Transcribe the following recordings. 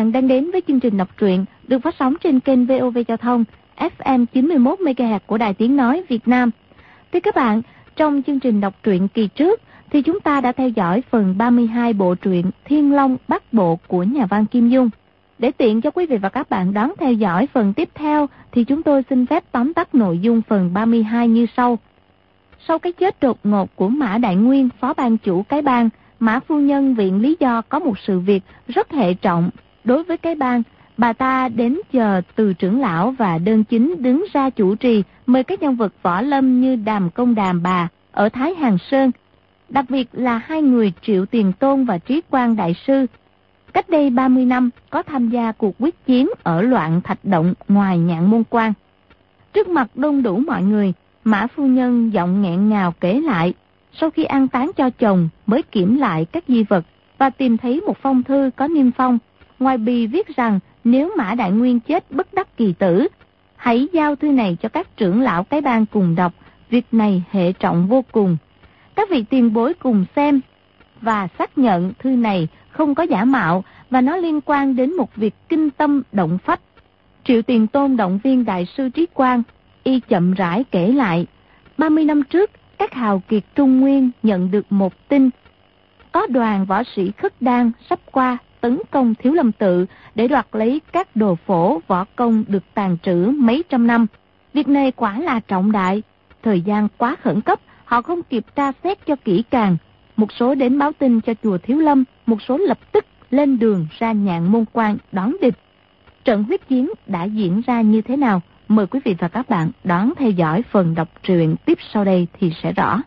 bạn đang đến với chương trình đọc truyện được phát sóng trên kênh VOV Giao thông FM 91 MHz của Đài Tiếng nói Việt Nam. Thưa các bạn, trong chương trình đọc truyện kỳ trước thì chúng ta đã theo dõi phần 32 bộ truyện Thiên Long Bát Bộ của nhà văn Kim Dung. Để tiện cho quý vị và các bạn đón theo dõi phần tiếp theo thì chúng tôi xin phép tóm tắt nội dung phần 32 như sau. Sau cái chết đột ngột của Mã Đại Nguyên, phó ban chủ cái bang, Mã phu nhân viện lý do có một sự việc rất hệ trọng đối với cái bang. Bà ta đến chờ Từ trưởng lão và Đơn Chính đứng ra chủ trì, mời các nhân vật võ lâm như Đàm Công Đàm Bà ở Thái Hàng Sơn, đặc biệt là hai người Triệu Tiền Tôn và Trí Quang Đại Sư. Cách đây 30 năm có tham gia cuộc quyết chiến ở Loạn Thạch Động ngoài Nhạn Môn Quan. Trước mặt đông đủ mọi người, Mã phu nhân giọng nghẹn ngào kể lại, sau khi an táng cho chồng mới kiểm lại các di vật và tìm thấy một phong thư có niêm phong. Ngoài bì viết rằng nếu Mã Đại Nguyên chết bất đắc kỳ tử, hãy giao thư này cho các trưởng lão cái bang cùng đọc, việc này hệ trọng vô cùng. Các vị tiền bối cùng xem và xác nhận thư này không có giả mạo và nó liên quan đến một việc kinh tâm động phách. Triệu Tiền Tôn động viên Đại sư Trí Quang, y chậm rãi kể lại, 30 năm trước, các hào kiệt Trung Nguyên nhận được một tin, có đoàn võ sĩ Khất Đan sắp qua tấn công Thiếu Lâm Tự để đoạt lấy các đồ phổ võ công được tàn trữ mấy trăm năm. Việc này quả là trọng đại, thời gian quá khẩn cấp, họ không kịp tra xét cho kỹ càng. Một số đến báo tin cho chùa Thiếu Lâm, một số lập tức lên đường ra Nhạn Môn Quan đón địch. Trận huyết chiến đã diễn ra như thế nào? Mời quý vị và các bạn đón theo dõi phần đọc truyện tiếp sau đây thì sẽ rõ.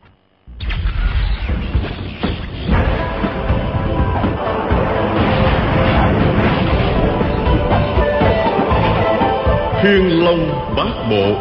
Thiên Long Bát Bộ.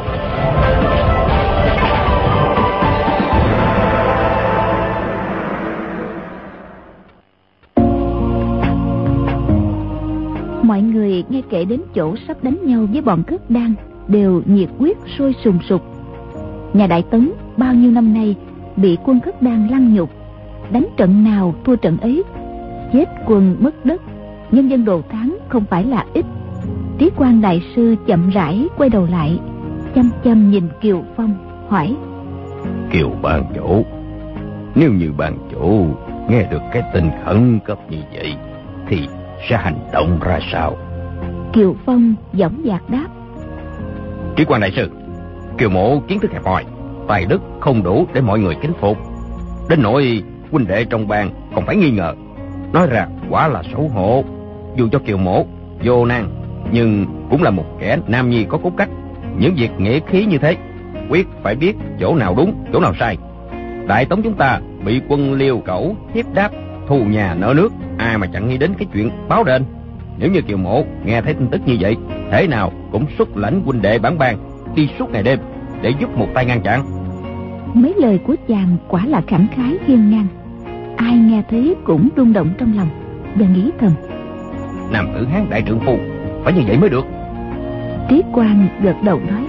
Mọi người nghe kể đến chỗ sắp đánh nhau với bọn Khất Đan đều nhiệt huyết sôi sùng sục. Nhà Đại Tấn bao nhiêu năm nay bị quân Khất Đan lăng nhục, đánh trận nào thua trận ấy, chết quân mất đất, nhân dân đồ thắng không phải là ít. Trí Quang Đại Sư chậm rãi quay đầu lại, chăm chăm nhìn Kiều Phong, hỏi: Kiều ban chủ, nếu như ban chủ nghe được cái tin khẩn cấp như vậy thì sẽ hành động ra sao? Kiều Phong dõng dạc đáp: Trí Quang Đại Sư, Kiều mộ kiến thức hẹp hòi, tài đức không đủ để mọi người kính phục, đến nỗi huynh đệ trong bang còn phải nghi ngờ. Nói ra quả là xấu hổ. Dù cho Kiều mộ vô nan nhưng cũng là một kẻ nam nhi có cốt cách. Những việc nghĩa khí như thế quyết phải biết chỗ nào đúng chỗ nào sai. Đại Tống chúng ta bị quân Liêu Cẩu hiếp đáp, thù nhà nợ nước, ai mà chẳng nghĩ đến cái chuyện báo đền. Nếu như Kiều mộ nghe thấy tin tức như vậy, thế nào cũng xuất lãnh huynh đệ bản bang đi suốt ngày đêm để giúp một tay ngăn chặn. Mấy lời của chàng quả là khẳng khái hiên ngang, ai nghe thấy cũng rung động trong lòng và nghĩ thầm: Nam tử Hán đại trượng phu phải như vậy mới được. Trí Quang gật đầu nói: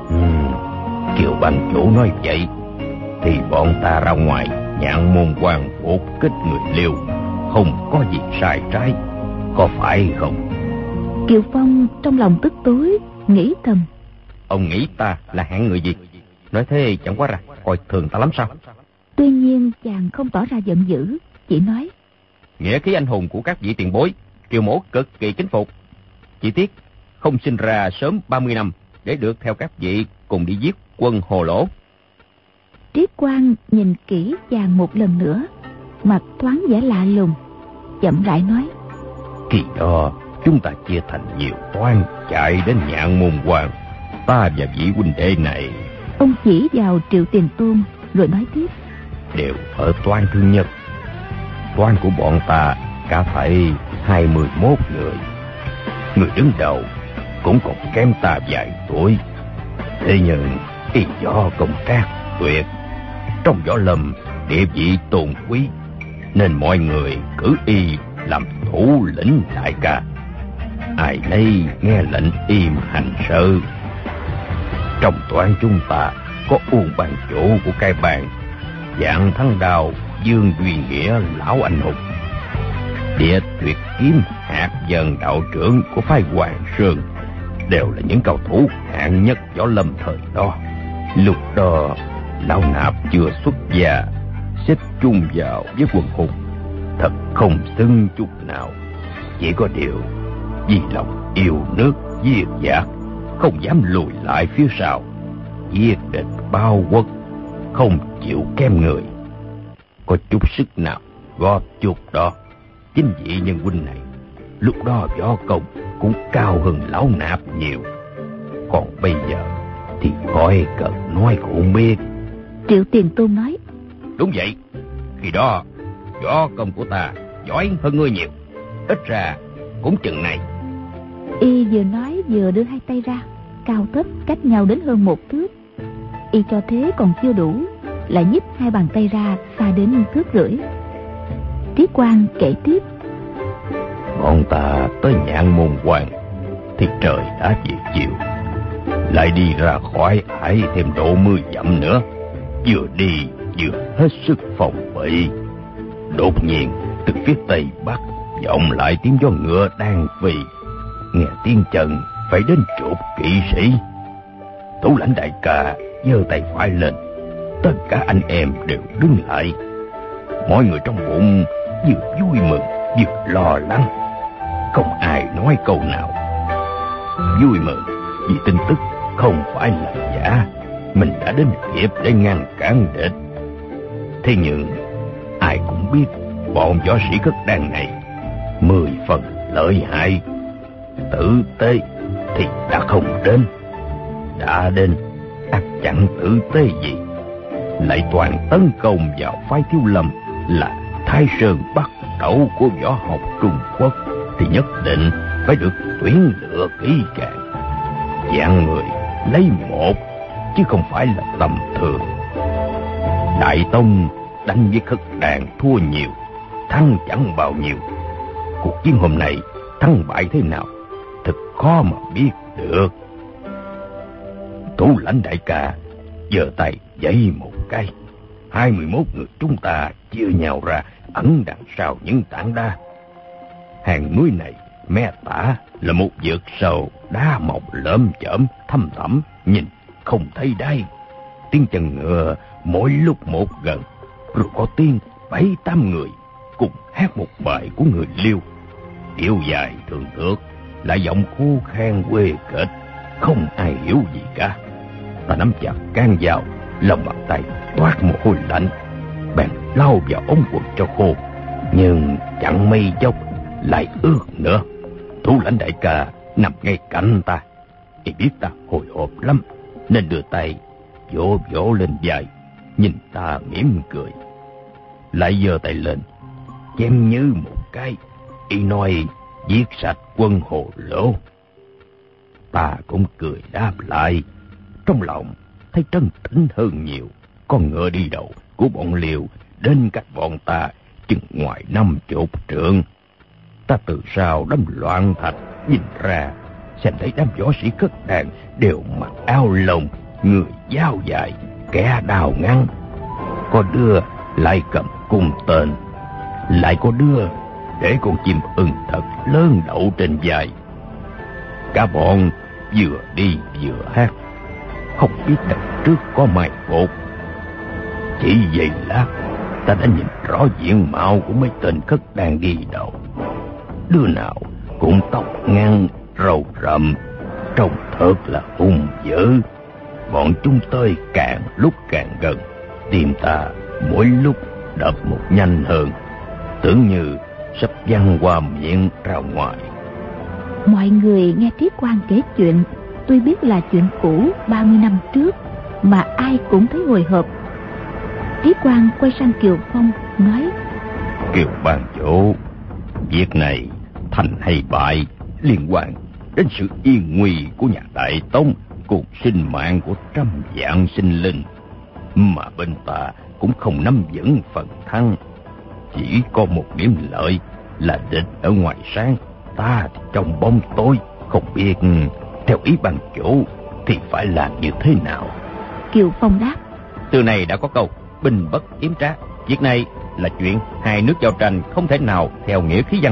Kiều ban chủ nói vậy thì bọn ta ra ngoài Nhạn Môn Quan phục kích người Liêu không có gì sai trái, có phải không? Kiều Phong trong lòng tức tối, nghĩ thầm: Ông nghĩ ta là hạng người gì? Nói thế chẳng quá ra coi thường ta lắm sao? Tuy nhiên chàng không tỏ ra giận dữ, chỉ nói: Nghĩa khí anh hùng của các vị tiền bối, Kiều mổ cực kỳ kính phục. Chỉ tiếc không sinh ra sớm 30 năm để được theo các vị cùng đi giết quân Hồ Lỗ. Trí Quang nhìn kỹ chàng một lần nữa, mặt thoáng vẻ lạ lùng, chậm rãi nói: Kỳ đó chúng ta chia thành nhiều toan chạy đến Nhạn Môn Quan. Ta và vị huynh đệ này. Ông chỉ vào Triệu Tiền Tôn rồi nói tiếp: Đều ở toan thứ nhất. Toan của bọn ta cả thảy 21 người. Người đứng đầu cũng còn kém ta vài tuổi. Thế nhưng y do công trác tuyệt, trong võ lâm địa vị tôn quý, nên mọi người cử y làm thủ lĩnh đại ca. Ai nấy nghe lệnh im hành sự. Trong toán chúng ta có Uông ban chủ của cái bang, Vạn Thắng Đào Dương Duy Nghĩa lão anh hùng, Địa Tuyệt Kiếm Hạt Dần đạo trưởng của phái Hoàng Sơn đều là những cao thủ hạng nhất võ lâm thời đó. Lúc đó Lão Nạp chưa xuất gia, xếp chung vào với quần hùng, thật không xứng chút nào. Chỉ có điều vì lòng yêu nước viết dạc, không dám lùi lại phía sau, giết địch bao quốc, không chịu kém người. Có chút sức nào góp chút đó. Chính vị nhân huynh này lúc đó võ công cũng cao hơn Lão Nạp nhiều. Còn bây giờ thì khỏi cần nói cũng biết. Triệu Tiền Tôn nói. Đúng vậy, khi đó võ công của ta giỏi hơn ngươi nhiều, ít ra cũng chừng này. Y vừa nói vừa đưa hai tay ra, cao thấp cách nhau đến hơn 1 thước. Y cho thế còn chưa đủ, lại nhích hai bàn tay ra xa đến 1,5 thước. Trí Quang kể tiếp. Bọn ta tới Nhạn Môn Quan thì trời đã về chiều, lại đi ra khỏi ải thêm độ 10 dặm nữa. Vừa đi vừa hết sức phòng bị. Đột nhiên từ phía tây bắc vọng lại tiếng gió ngựa đang phi. Nghe tiếng chân phải đến chục kỵ sĩ. Thủ lãnh đại ca giơ tay phải lên, tất cả anh em đều đứng lại. Mọi người trong bụng vừa vui mừng vừa lo lắng, không ai nói câu nào. Vui mừng vì tin tức không phải là giả, mình đã đến kịp để ngăn cản địch. Thế nhưng ai cũng biết bọn võ sĩ Cất Đan này 10 phần lợi hại. Tử tế thì đã không đến, đã đến ắt chẳng tử tế gì. Lại toàn tấn công vào phái Thiếu Lâm là Thái Sơn Bắc Đẩu của võ học Trung Quốc, thì nhất định phải được tuyển lựa kỹ càng. Dạng người lấy một chứ không phải là tầm thường. Đại Tông đánh với Khất Đàn thua nhiều, thắng chẳng bao nhiêu. Cuộc chiến hôm nay thắng bại thế nào thật khó mà biết được. Thủ lãnh đại ca giơ tay giãy một cái, 21 người chúng ta chia nhau ra ẩn đằng sau những tảng đá. Hàng núi này mé tả là một vực sâu đá mọc lởm chởm thâm thẳm, nhìn không thấy đáy. Tiếng chân ngựa mỗi lúc một gần, rồi có tiếng 7-8 người cùng hát một bài của người Liêu. Điệu dài thường thước, lại giọng khô khan quê kịch, không ai hiểu gì cả. Ta nắm chặt can vào, lòng bàn tay toát mồ hôi lạnh, bèn lau vào ống quần cho khô, nhưng chẳng mấy chốc lại ướt nữa. Thủ lãnh đại ca nằm ngay cạnh ta, y biết ta hồi hộp lắm nên đưa tay vỗ vỗ lên vai, nhìn ta mỉm cười, lại giơ tay lên chém như một cái. Y nói giết sạch quân Hồ Lỗ. Ta cũng cười đáp lại, trong lòng thấy trấn tĩnh hơn nhiều. Con ngựa đi đầu của bọn Liêu đến cách bọn ta chừng ngoài 50 trượng. Ta từ sau đám loạn thạch nhìn ra, xem thấy đám võ sĩ Cất Đàn đều mặc áo lông, người dao dài, kẻ đào ngắn. Có đứa lại cầm cung tên, lại có đứa để con chim ưng thật lớn đậu trên vai. Cả bọn vừa đi vừa hát, không biết đằng trước có mai phục. Chỉ vậy lát ta đã nhìn rõ diện mạo của mấy tên Cất Đan đi đầu. Đứa nào cũng tóc ngắn, râu rậm, trông thật là hung dữ. Bọn chúng tới càng lúc càng gần, tim ta mỗi lúc đập một nhanh hơn, tưởng như sắp văng qua miệng ra ngoài. Mọi người nghe Trí Quang kể chuyện, tuy biết là chuyện cũ 30 năm trước, mà ai cũng thấy hồi hộp. Trí Quang quay sang Kiều Phong nói: Kiều ban chủ, việc này thành hay bại liên quan đến sự yên nguy của nhà Đại Tông cùng sinh mạng của trăm vạn sinh linh, mà bên ta cũng không nắm vững phần thắng. Chỉ có một điểm lợi là địch ở ngoài sáng, ta thì trong bóng tối. Không biết theo ý ban chủ thì phải làm như thế nào? Kiều Phong đáp: Từ này đã có câu binh bất yếm trá. Việc này là chuyện hai nước giao tranh, không thể nào theo nghĩa khí giang hồ.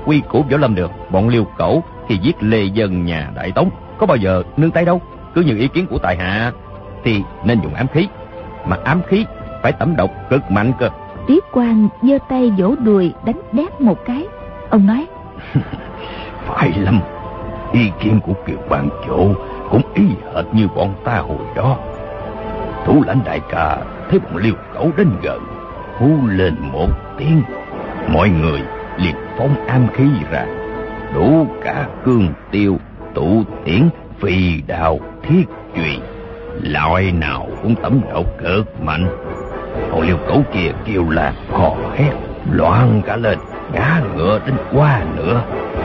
quy củ võ lâm được. Bọn Liêu Cẩu khi giết lê dân nhà Đại Tống có bao giờ nương tay đâu. Cứ như ý kiến của tài hạ thì nên dùng ám khí, mà ám khí phải tẩm độc cực mạnh cơ. Tiết Quang giơ tay vỗ đùi đánh đét một cái. Ông nói: phải lắm, ý kiến của Kiều Ban Chủ cũng y hệt như bọn ta hồi đó. Thủ lãnh đại ca thấy bọn Liêu Cẩu đến gần, hú lên một tiếng, mọi người liền phóng ám khí ra, đủ cả cương tiêu, tụ tiễn, phi đao, thiết chùy, loại nào cũng tẩm độc cực mạnh. Bọn Liêu Cẩu kia kêu là hò hét loạn cả lên, ngã ngựa đến qua nữa.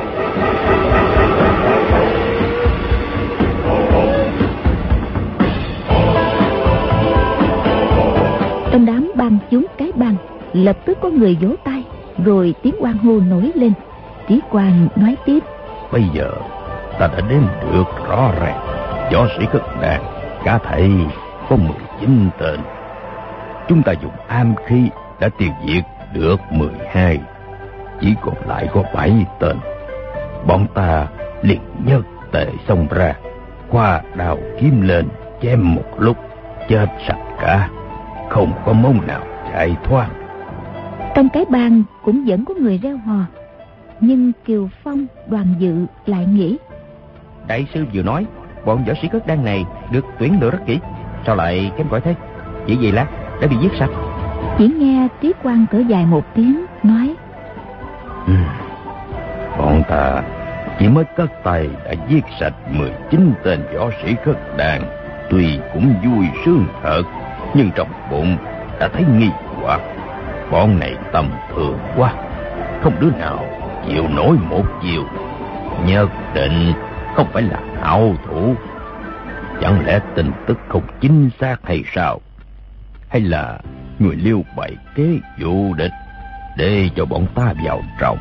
Trong đám bang chúng cái bang lập tức có người vỗ tay, rồi tiếng hoan hô nổi lên. Trí Quang nói tiếp: bây giờ ta đã đếm được rõ ràng, võ sĩ Khất Đàn cả thảy có 19 tên. Chúng ta dùng am khí đã tiêu diệt được 12, chỉ còn lại có 7 tên. Bọn ta liền nhất tề xông ra, khoa đào kiếm lên, chém một lúc chết sạch cả, không có mông nào chạy thoát. Trong cái bang cũng vẫn có người reo hò, nhưng Kiều Phong, Đoàn Dự lại nghĩ: đại sư vừa nói bọn võ sĩ Khất Đan này được tuyển lựa rất kỹ, sao lại kém cỏi thế? Chỉ vì lát đã bị giết sạch. Chỉ nghe Trí Quang thở dài một tiếng, nói: bọn ta chỉ mới cất tay đã giết sạch 19 tên võ sĩ Khất Đan, tuy cũng vui sướng thật, nhưng trong bụng đã thấy nghi hoặc. Bọn này tầm thường quá, không đứa nào chịu nổi một chiều, nhất định không phải là hảo thủ. Chẳng lẽ tin tức không chính xác hay sao? Hay là người Liêu bày kế dụ địch để cho bọn ta vào trong?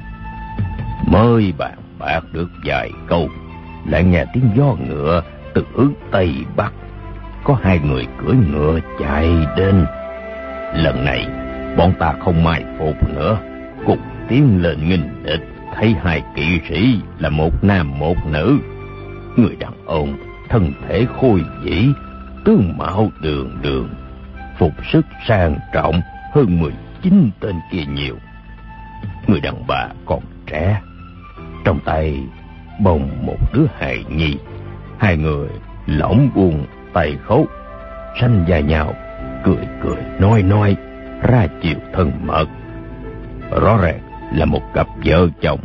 Mới bàn bạc được vài câu, lại nghe tiếng gió ngựa từ hướng Tây Bắc. Có 2 người cưỡi ngựa chạy đến. Lần này bọn ta không mai phục nữa, cùng tiến lên nghênh địch. Thấy 2 kỵ sĩ là một nam một nữ. Người đàn ông thân thể khôi vĩ, tướng mạo đường đường, phục sức sang trọng hơn 19 tên kia nhiều. Người đàn bà còn trẻ, trong tay bồng một đứa hài nhi. 2 người lỏng buông tay khấu, sanh vai nhau, cười cười nói ra chiều thân mật. Rõ ràng là một cặp vợ chồng.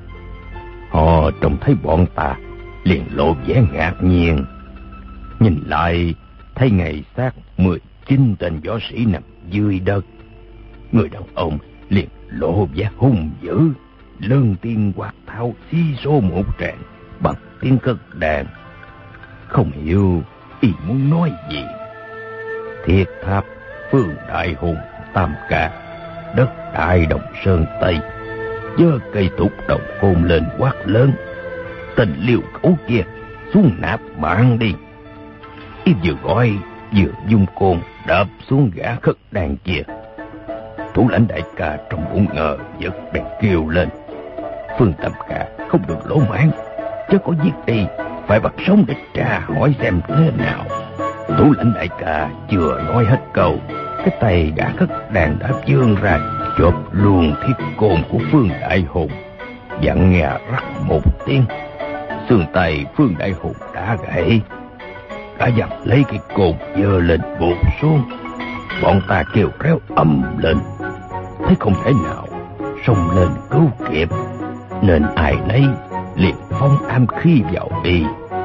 Họ trông thấy bọn ta liền lộ vẻ ngạc nhiên. Nhìn lại thấy ngày xác 19 tên võ sĩ nằm dưới đất. Người đàn ông liền lộ vẻ hung dữ, lớn tiếng quát tháo xí xô một tràng bằng tiếng Khất Đàn. Không hiểu y muốn nói gì. Thiết Tháp, Phương Đại Hùng, Tam Ca, đất Đại Đồng Sơn Tây, giơ cây thúc đầu côn lên quát lớn: tên Liêu Cẩu kia xuống nạp bạn đi. Y vừa gọi vừa dung côn đập xuống gã Khất Đàn kia. Thủ lãnh đại ca trong bụng ngờ giật bèn kêu lên: Phương Tam Ca không được lỗ mãn, chứ có giết đi phải bắt sống để tra hỏi xem thế nào. Thủ lãnh đại ca chưa nói hết câu, cái tay gã Khất Đàn đã vươn ra chộp luôn thiết côn của Phương Đại Hùng. Dặn nghe rắc một tiếng, xương tay Phương Đại Hùng đã gãy. Cả dặn lấy cái côn giơ lên buộc xuống. Bọn ta kêu réo ầm lên, thấy không thể nào xông lên cứu kịp, nên ai nấy liền phóng am khí vào đi.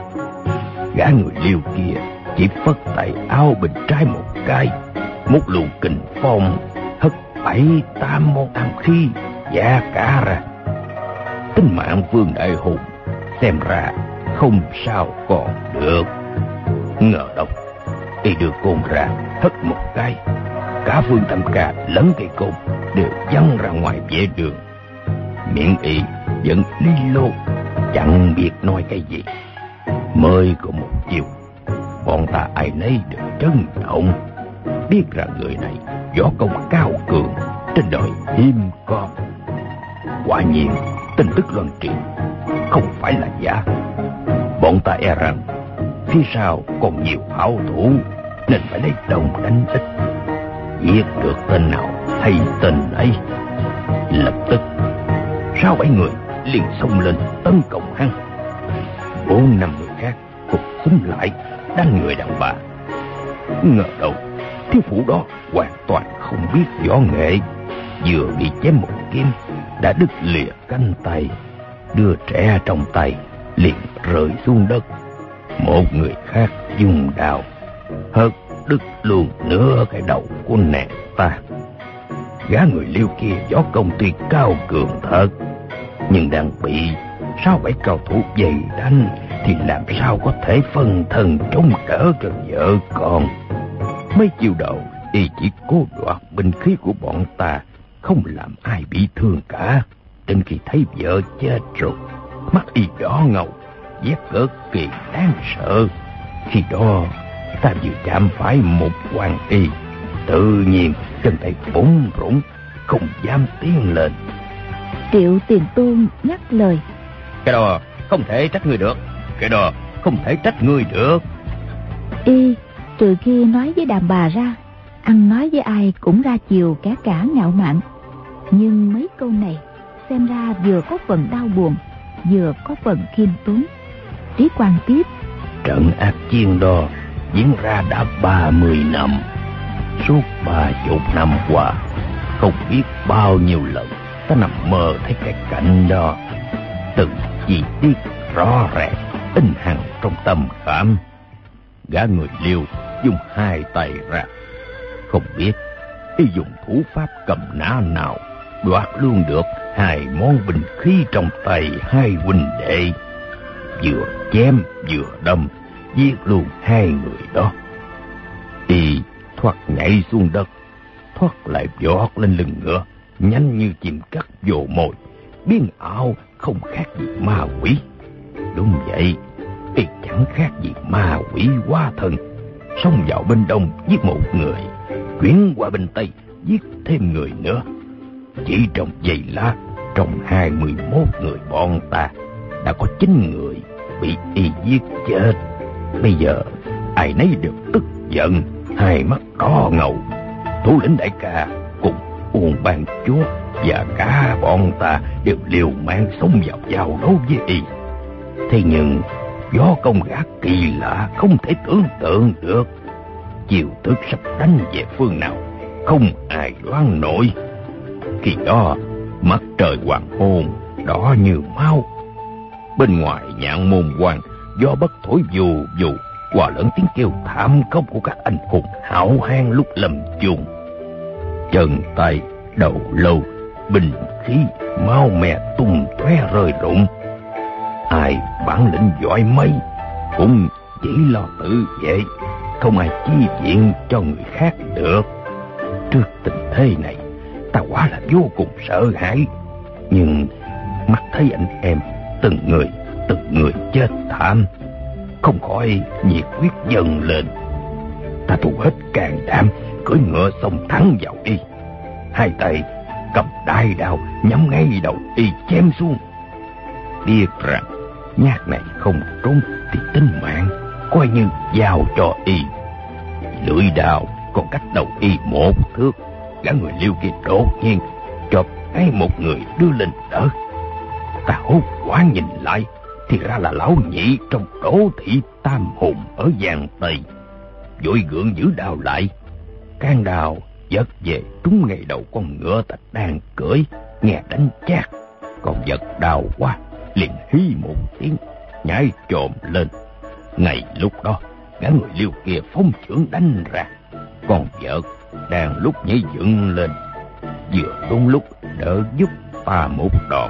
Gã người Liêu kia chỉ phất tay áo bên trái một cái, một luồng kình phong hất 7-8 món am khí dạ cả ra. Tính mạng Phương Đại Hùng xem ra không sao còn được. Ngờ đâu y đưa côn ra hất một cái, cả Phương Tam Ca lẫn cây côn đều văng ra ngoài vệ đường. Miệng y vẫn li lô, chẳng biết nói cái gì. Mới có một chiều, bọn ta ai nấy đều chấn động, biết rằng người này võ công cao cường, trên đời hiếm có. Quả nhiên tin tức loan truyền không phải là giả. Bọn ta e rằng phía sau còn nhiều hảo thủ, nên phải lấy đông đánh ít. Giết được tên nào hay tên ấy. Lập tức 6-7 người liền xông lên tấn công hắn. 4-5 người khác cùng xúm lại đánh người đàn bà. Ngờ đâu thiếu phụ đó hoàn toàn không biết võ nghệ, vừa bị chém một kiếm đã đứt lìa cánh tay. Đứa trẻ trong tay liền rơi xuống đất. Một người khác dùng đao hất đứt luôn nửa cái đầu của nàng ta. Gã người Liêu kia võ công tuy cao cường thật, nhưng đang bị 6-7 cao thủ dày đánh thì làm sao có thể phân thân chống đỡ cho vợ con. Mấy chiêu đầu y chỉ cố đoạt binh khí của bọn ta, không làm ai bị thương cả. Đến khi thấy vợ chết rồi, mắt y đỏ ngầu, vết cực kỳ đáng sợ. Khi đó ta vừa chạm phải một quan y, tự nhiên chân tay bủn rủn, không dám tiến lên. Triệu Tiền Tôn nhắc lời: Cái đó không thể trách ngươi được. Cái đó không thể trách ngươi được. Y trừ khi nói với đàn bà ra, ăn nói với ai cũng ra chiều cả ngạo mạn. Nhưng mấy câu này xem ra vừa có phần đau buồn, vừa có phần khiêm tốn. Trí Quang tiếp: Trận ác chiến đó diễn ra đã 30 năm. Suốt 30 năm qua, không biết bao nhiêu lần ta nằm mơ thấy cái cảnh đó. Từng chi tiết rõ ràng in hằn trong tâm khảm. Gã người Liêu dùng 2 tay ra, không biết y dùng thủ pháp cầm nã nào đoạt luôn được 2 món binh khí trong tay 2 huynh đệ. Vừa chém vừa đâm, giết luôn 2 người đó. Y thoát nhảy xuống đất, thoát lại vọt lên lưng ngựa, nhanh như chim cắt vồ mồi, biến ảo không khác gì ma quỷ. Đúng vậy, y chẳng khác gì ma quỷ hóa thân, xông vào bên đông giết một người, chuyển qua bên tây giết thêm người nữa. Chỉ trong giây lát, trong 21 người bọn ta đã có 9 người bị y giết chết. Bây giờ ai nấy đều tức giận, 2 mắt đỏ ngầu. Thủ lĩnh đại ca cùng Uông Ban Chúa và cả bọn ta đều liều mạng xông vào giao đấu với y. Thế nhưng võ công gã kỳ lạ không thể tưởng tượng được. Chiều thức sắp đánh về phương nào không ai đoán nổi. Khi đó mặt trời hoàng hôn đỏ như máu. Bên ngoài Nhạn Môn Quan, gió bất thổi vù vù, hòa lẫn tiếng kêu thảm khốc của các anh hùng hảo hán lúc lâm chung. Chân tay đầu lâu, binh khí máu me tung tóe rơi rụng. Ai bản lĩnh giỏi mấy cũng chỉ lo tự vệ, không ai chi viện cho người khác được. Trước tình thế này, ta quả là vô cùng sợ hãi. Nhưng mắt thấy anh em từng người chết thảm, không khỏi nhiệt huyết dâng lên. Ta thu hết can đảm, cưỡi ngựa xông thẳng vào y. 2 tay cầm đại đao nhắm ngay đầu y chém xuống. Biết rằng nhát này không trúng thì tính mạng coi như giao cho y. Lưỡi đao còn cách đầu y 1 thước. Gã người Liêu kia đột nhiên chộp ngay một người đưa lên đỡ. Ta hốt hoảng nhìn lại thì ra là lão nhị trong Đỗ thị tam hùng ở Giang Tây. Vội gượng giữ đao lại, can đao giật về trúng ngay đầu con ngựa ta đang cưỡi. Nghe đánh chát, còn giật đau quá liền hí một tiếng, nhảy chồm lên. Ngay lúc đó gã người Liêu kia phóng chưởng đánh ra. Còn vợ đang lúc nhảy dựng lên, vừa đúng lúc đỡ giúp ta một đòn.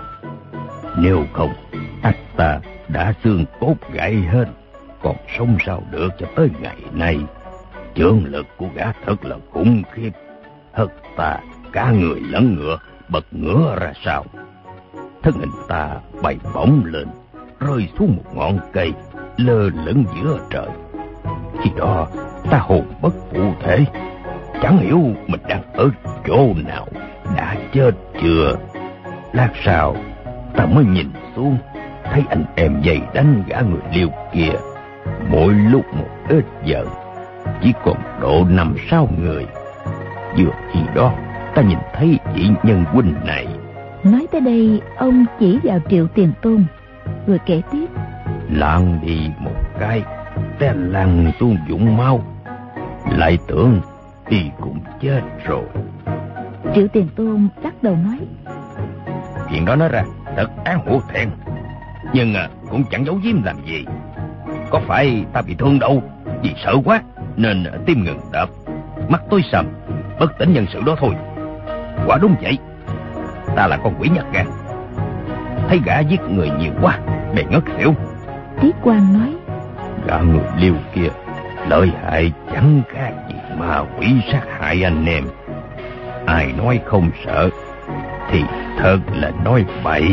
Nếu không, ta đã xương cốt gãy hết, còn sống sao được cho tới ngày nay. Chưởng lực của gã thật là khủng khiếp, hất ta cả người lẫn ngựa bật ngửa ra sau. Thân hình ta bay bổng lên, rơi xuống một ngọn cây lơ lửng giữa trời. Khi đó ta hồn bất phụ thể, chẳng hiểu mình đang ở chỗ nào, đã chết chưa. Lát sau ta mới nhìn xuống, thấy anh em dày đánh gã người Liêu kia, mỗi lúc một ít dần, chỉ còn độ 5-6 người. Vừa khi đó ta nhìn thấy vị nhân huynh này. Nói tới đây, ông chỉ vào Triệu Tiền Tôn, rồi kể tiếp. Lạng đi một cái, té lăn xuống vũng máu, lại tưởng y cũng chết rồi. Triệu Tiền Tôn lắc đầu nói. Chuyện đó nói ra thật án hổ thẹn, nhưng cũng chẳng giấu giếm làm gì. Có phải ta bị thương đâu, vì sợ quá nên tim ngừng đập, mắt tối sầm, bất tỉnh nhân sự đó thôi. Quả đúng vậy, ta là con quỷ nhát gan, thấy gã giết người nhiều quá bèn ngất xỉu. Tiết Quang nói. Gã người Liêu kia lợi hại chẳng khác gì ma quỷ sát hại anh em. Ai nói không sợ thì thật là nói bậy.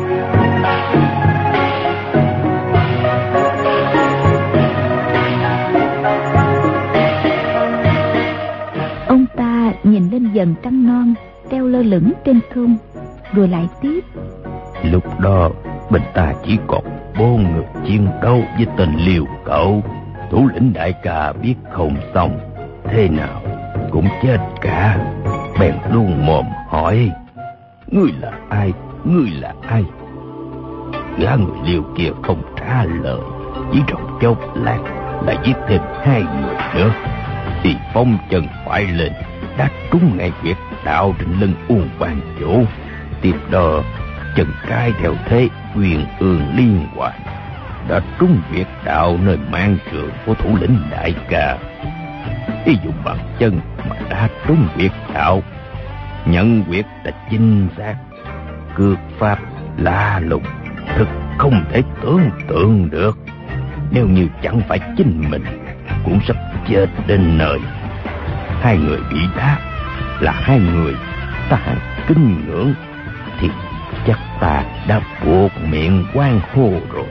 Ông ta nhìn lên dần trăng non treo lơ lửng trên không, rồi lại tiếp. Lúc đó bên ta chỉ còn 4 người chiến đấu với tên Liêu Cẩu. Thủ lĩnh đại ca biết không xong, thế nào cũng chết cả, bèn luôn mồm hỏi: ngươi là ai, ngươi là ai? Gã người Liêu kia không trả lời, chỉ trong chốc lát lại giết thêm 2 người nữa. Thì phong chân phải lên, đã trúng ngay huyệt đạo trên lưng Uông Quan Chủ. Tiếp đó chân cái theo thế quyền ương liên hoàn, đã trúng huyệt đạo nơi mang trường của thủ lĩnh đại ca. Y dùng bàn chân mà đã trúng huyệt đạo, nhận huyệt đã chính xác, cước pháp lạ lùng, thực không thể tưởng tượng được. Nếu như chẳng phải chính mình cũng sắp chết đến nơi. 2 người bị đá là 2 người ta hẳn kính ngưỡng, thì chắc ta đã buộc miệng quan hô rồi.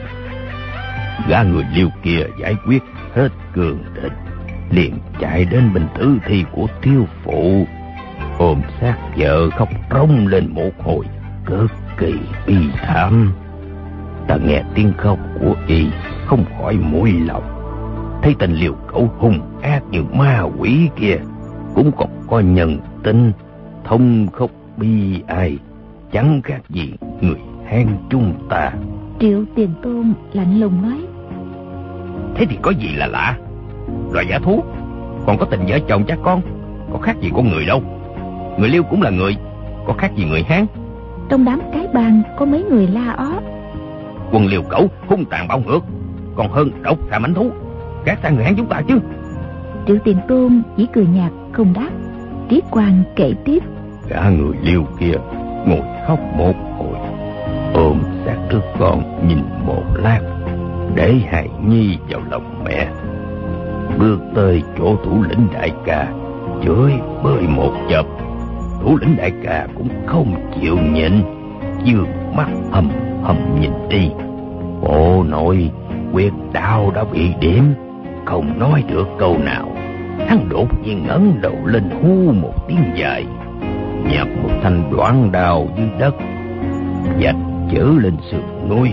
Gã người Liêu kia giải quyết hết cường địch, liền chạy đến bên tử thi của thiếu phụ, ôm xác vợ khóc rống lên một hồi cực kỳ bi thảm. Ta nghe tiếng khóc của y không khỏi mũi lòng, thấy tên Liêu Cẩu hung ác như ma quỷ kia cũng còn có nhân tính, thông khóc bi ai, chẳng khác gì người Hán chúng ta. Triệu Tiền Tôn lạnh lùng nói. Thế thì có gì là lạ? Loài giả thú còn có tình vợ chồng cha con, có khác gì con người đâu. Người Liêu cũng là người, có khác gì người Hán. Trong đám cái bàn có mấy người la ó. Quân Liêu Cẩu hung tàn bạo ngược, còn hơn độc xà mãnh thú, khác xa người Hán chúng ta chứ. Triệu Tiền Tôn chỉ cười nhạt không đáp. Tiết Quang kể tiếp. Gã người Liêu kia ngồi khóc một hồi, ôm xác đứa con nhìn một lát, để hài nhi vào lòng mẹ, bước tới chỗ thủ lĩnh đại ca, chửi bới một chập. Thủ lĩnh đại ca cũng không chịu nhịn, dương mắt hầm hầm nhìn đi. Bộ nội huyệt đạo đã bị điểm, không nói được câu nào. Hắn đột nhiên ngẩng đầu lên hú một tiếng dài, nhặt một thanh đoán đao dưới đất, vạch chữ lên sườn núi.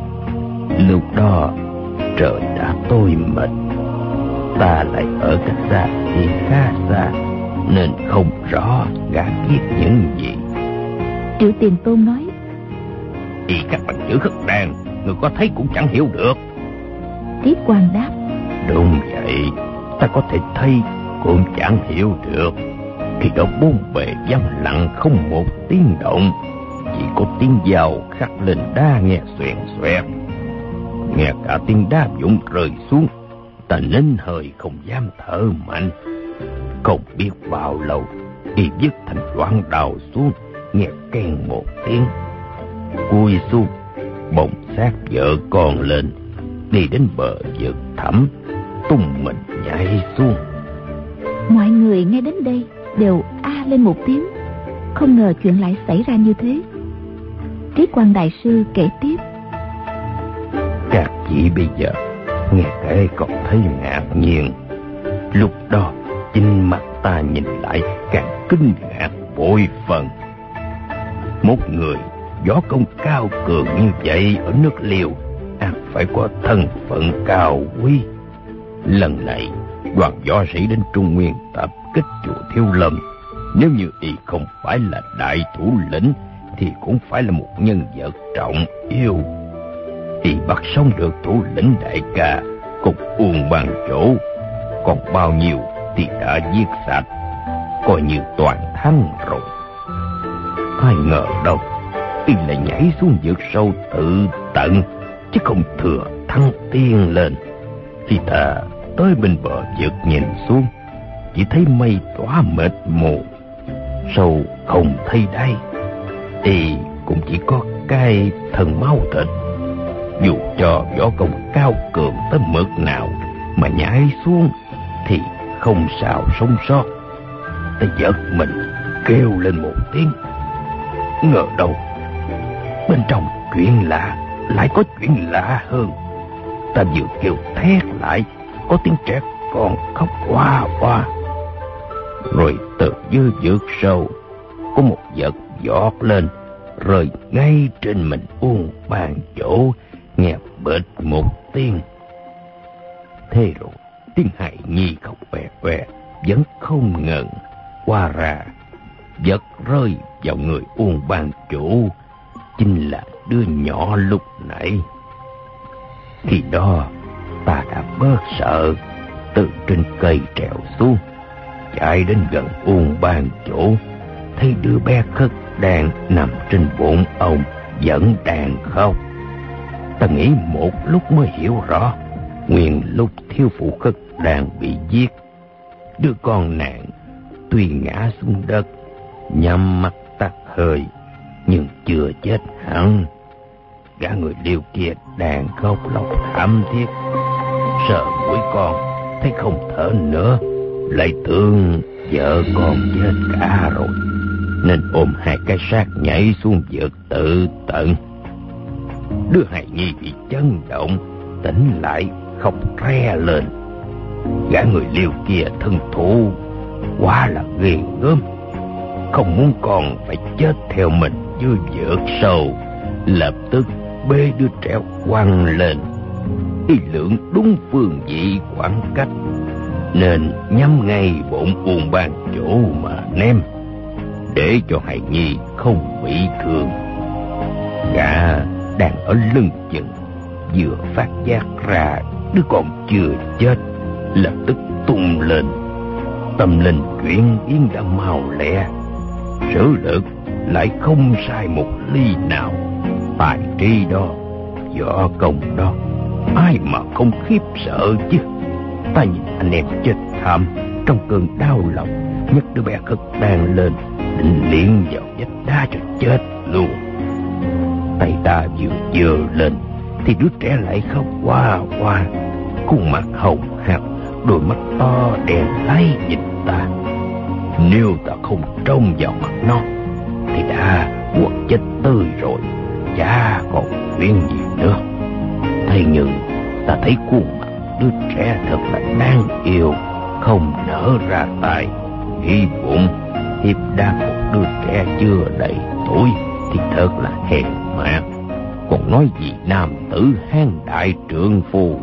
Lúc đó trời đã tối mịt, ta lại ở cách xa thì khá xa, nên không rõ gã viết những gì. Triệu Tiền Tôn nói. Y các bằng chữ khất đàn, người có thấy cũng chẳng hiểu được. Tiết Quang đáp. Đúng vậy, ta có thể thấy cũng chẳng hiểu được. Khi đó bốn bề vắng lặng không một tiếng động, chỉ có tiếng dao khắc lên đá nghe xoẹn xoẹt. Nghe cả tiếng đá vụn rơi xuống, ta nín hơi không dám thở mạnh. Không biết bao lâu, y vứt thành đoạn đào xuống, nghe keng một tiếng, cúi xuống, bồng xác vợ con lên, đi đến bờ vực thẳm, tung mình nhảy xuống. Mọi người nghe đến đây đều a lên một tiếng, không ngờ chuyện lại xảy ra như thế. Tiết Quang đại sư kể tiếp. Các vị bây giờ nghe kể còn thấy ngạc nhiên, lúc đó chính mắt ta nhìn lại càng kinh ngạc bội phần. Một người võ công cao cường như vậy ở nước Liêu phải có thân phận cao quý. Lần này đoàn võ sĩ đến Trung Nguyên tập kích chùa Thiếu Lâm, nếu như y không phải là đại thủ lĩnh thì cũng phải là một nhân vật trọng yếu. Y bắt sống được thủ lĩnh đại ca cùng Uông Ban Chỗ, còn bao nhiêu thì đã giết sạch, coi như toàn thắng rồi. Ai ngờ đâu y lại nhảy xuống vực sâu tự tận, chứ không thừa thăng tiên lên. Khi ta tới bên bờ vực nhìn xuống, chỉ thấy mây tỏa mịt mù, sâu không thấy đáy. Y cũng chỉ có cái thân máu thịt. Dù cho võ công cao cường tới mức nào mà nhảy xuống thì không sao sống sót. Ta giật mình kêu lên một tiếng. Ngờ đâu bên trong chuyện lạ lại có chuyện lạ hơn. Ta vừa kêu thét lại, có tiếng trẻ con khóc oa oa. Rồi từ dưới vực sâu có một vật giọt lên, rơi ngay trên mình Uông Ban Chỗ, nghe bệt một tiếng. Thế rồi tiếng hài nhi khóc oe oe vẫn không ngừng. Qua ra vật rơi vào người Uông Ban Chỗ chính là đứa nhỏ lúc nãy. Khi đó ta đã bớt sợ, từ trên cây trèo xuống, chạy đến gần Uông Ban Chỗ, thấy đứa bé Khất Đàn nằm trên bụng ông vẫn đang khóc. Ta nghĩ một lúc mới hiểu rõ, nguyên lúc thiếu phụ Khất Đàn bị giết, đứa con nàng tuy ngã xuống đất, nhắm mắt tắt hơi, nhưng chưa chết hẳn. Gã người Liêu kia đang khóc lóc thảm thiết, sợ mũi con thấy không thở nữa, lại tưởng vợ con chết cả rồi, nên ôm hai cái xác nhảy xuống vực tự tận. Đứa hài nhi bị chấn động, tỉnh lại khóc re lên. Gã người Liêu kia thân thủ quá là ghê gớm, không muốn con phải chết theo mình dưới vực sâu, lập tức bê đứa trẻ quăng lên. Y lượng đúng phương vị khoảng cách, nên nhắm ngay bụng Uông Ban Chỗ mà ném, để cho hài nhi không bị thương. Gã đang ở lưng chừng, vừa phát giác ra đứa con chưa chết, lập tức tung lên. Tâm linh chuyển biến đã mau lẹ, sử lực lại không sai một ly nào. Tài trí đó, võ công đó, ai mà không khiếp sợ chứ. Ta nhìn anh em chết thảm, trong cơn đau lòng nhấc đứa bé Khất Đàn lên, định liệng vào vách đá cho chết luôn. Tay ta vừa giơ lên thì đứa trẻ lại khóc oa oa, khuôn mặt hồng hào, đôi mắt to đen láy nhìn ta. Nếu ta không trông vào mặt nó thì đã quật chết tươi rồi, chả còn chuyện gì nữa. Thế nhưng ta thấy khuôn mặt đứa trẻ thật là đáng yêu, không nở ra tài, nghĩ bụng hiếp đáp một đứa trẻ chưa đầy tuổi thì thật là hèn mạt, còn nói gì nam tử hán đại trượng phu.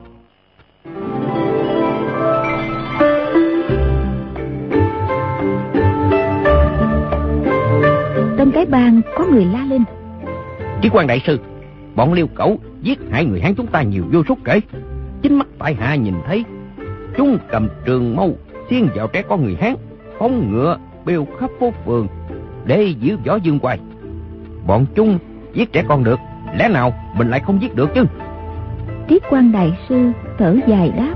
Trong cái bang có người la lên: Chí Quan đại sư, bọn Liêu Cẩu giết hại người Hán chúng ta nhiều vô số kể. Chính mắt tại hạ nhìn thấy, chúng cầm trường mâu xiên vào trẻ con người Hán, phóng ngựa bêu khắp phố phường để giữ võ dương oai. Bọn chúng giết trẻ con được, lẽ nào mình lại không giết được chứ? Trí Quan đại sư thở dài đáp: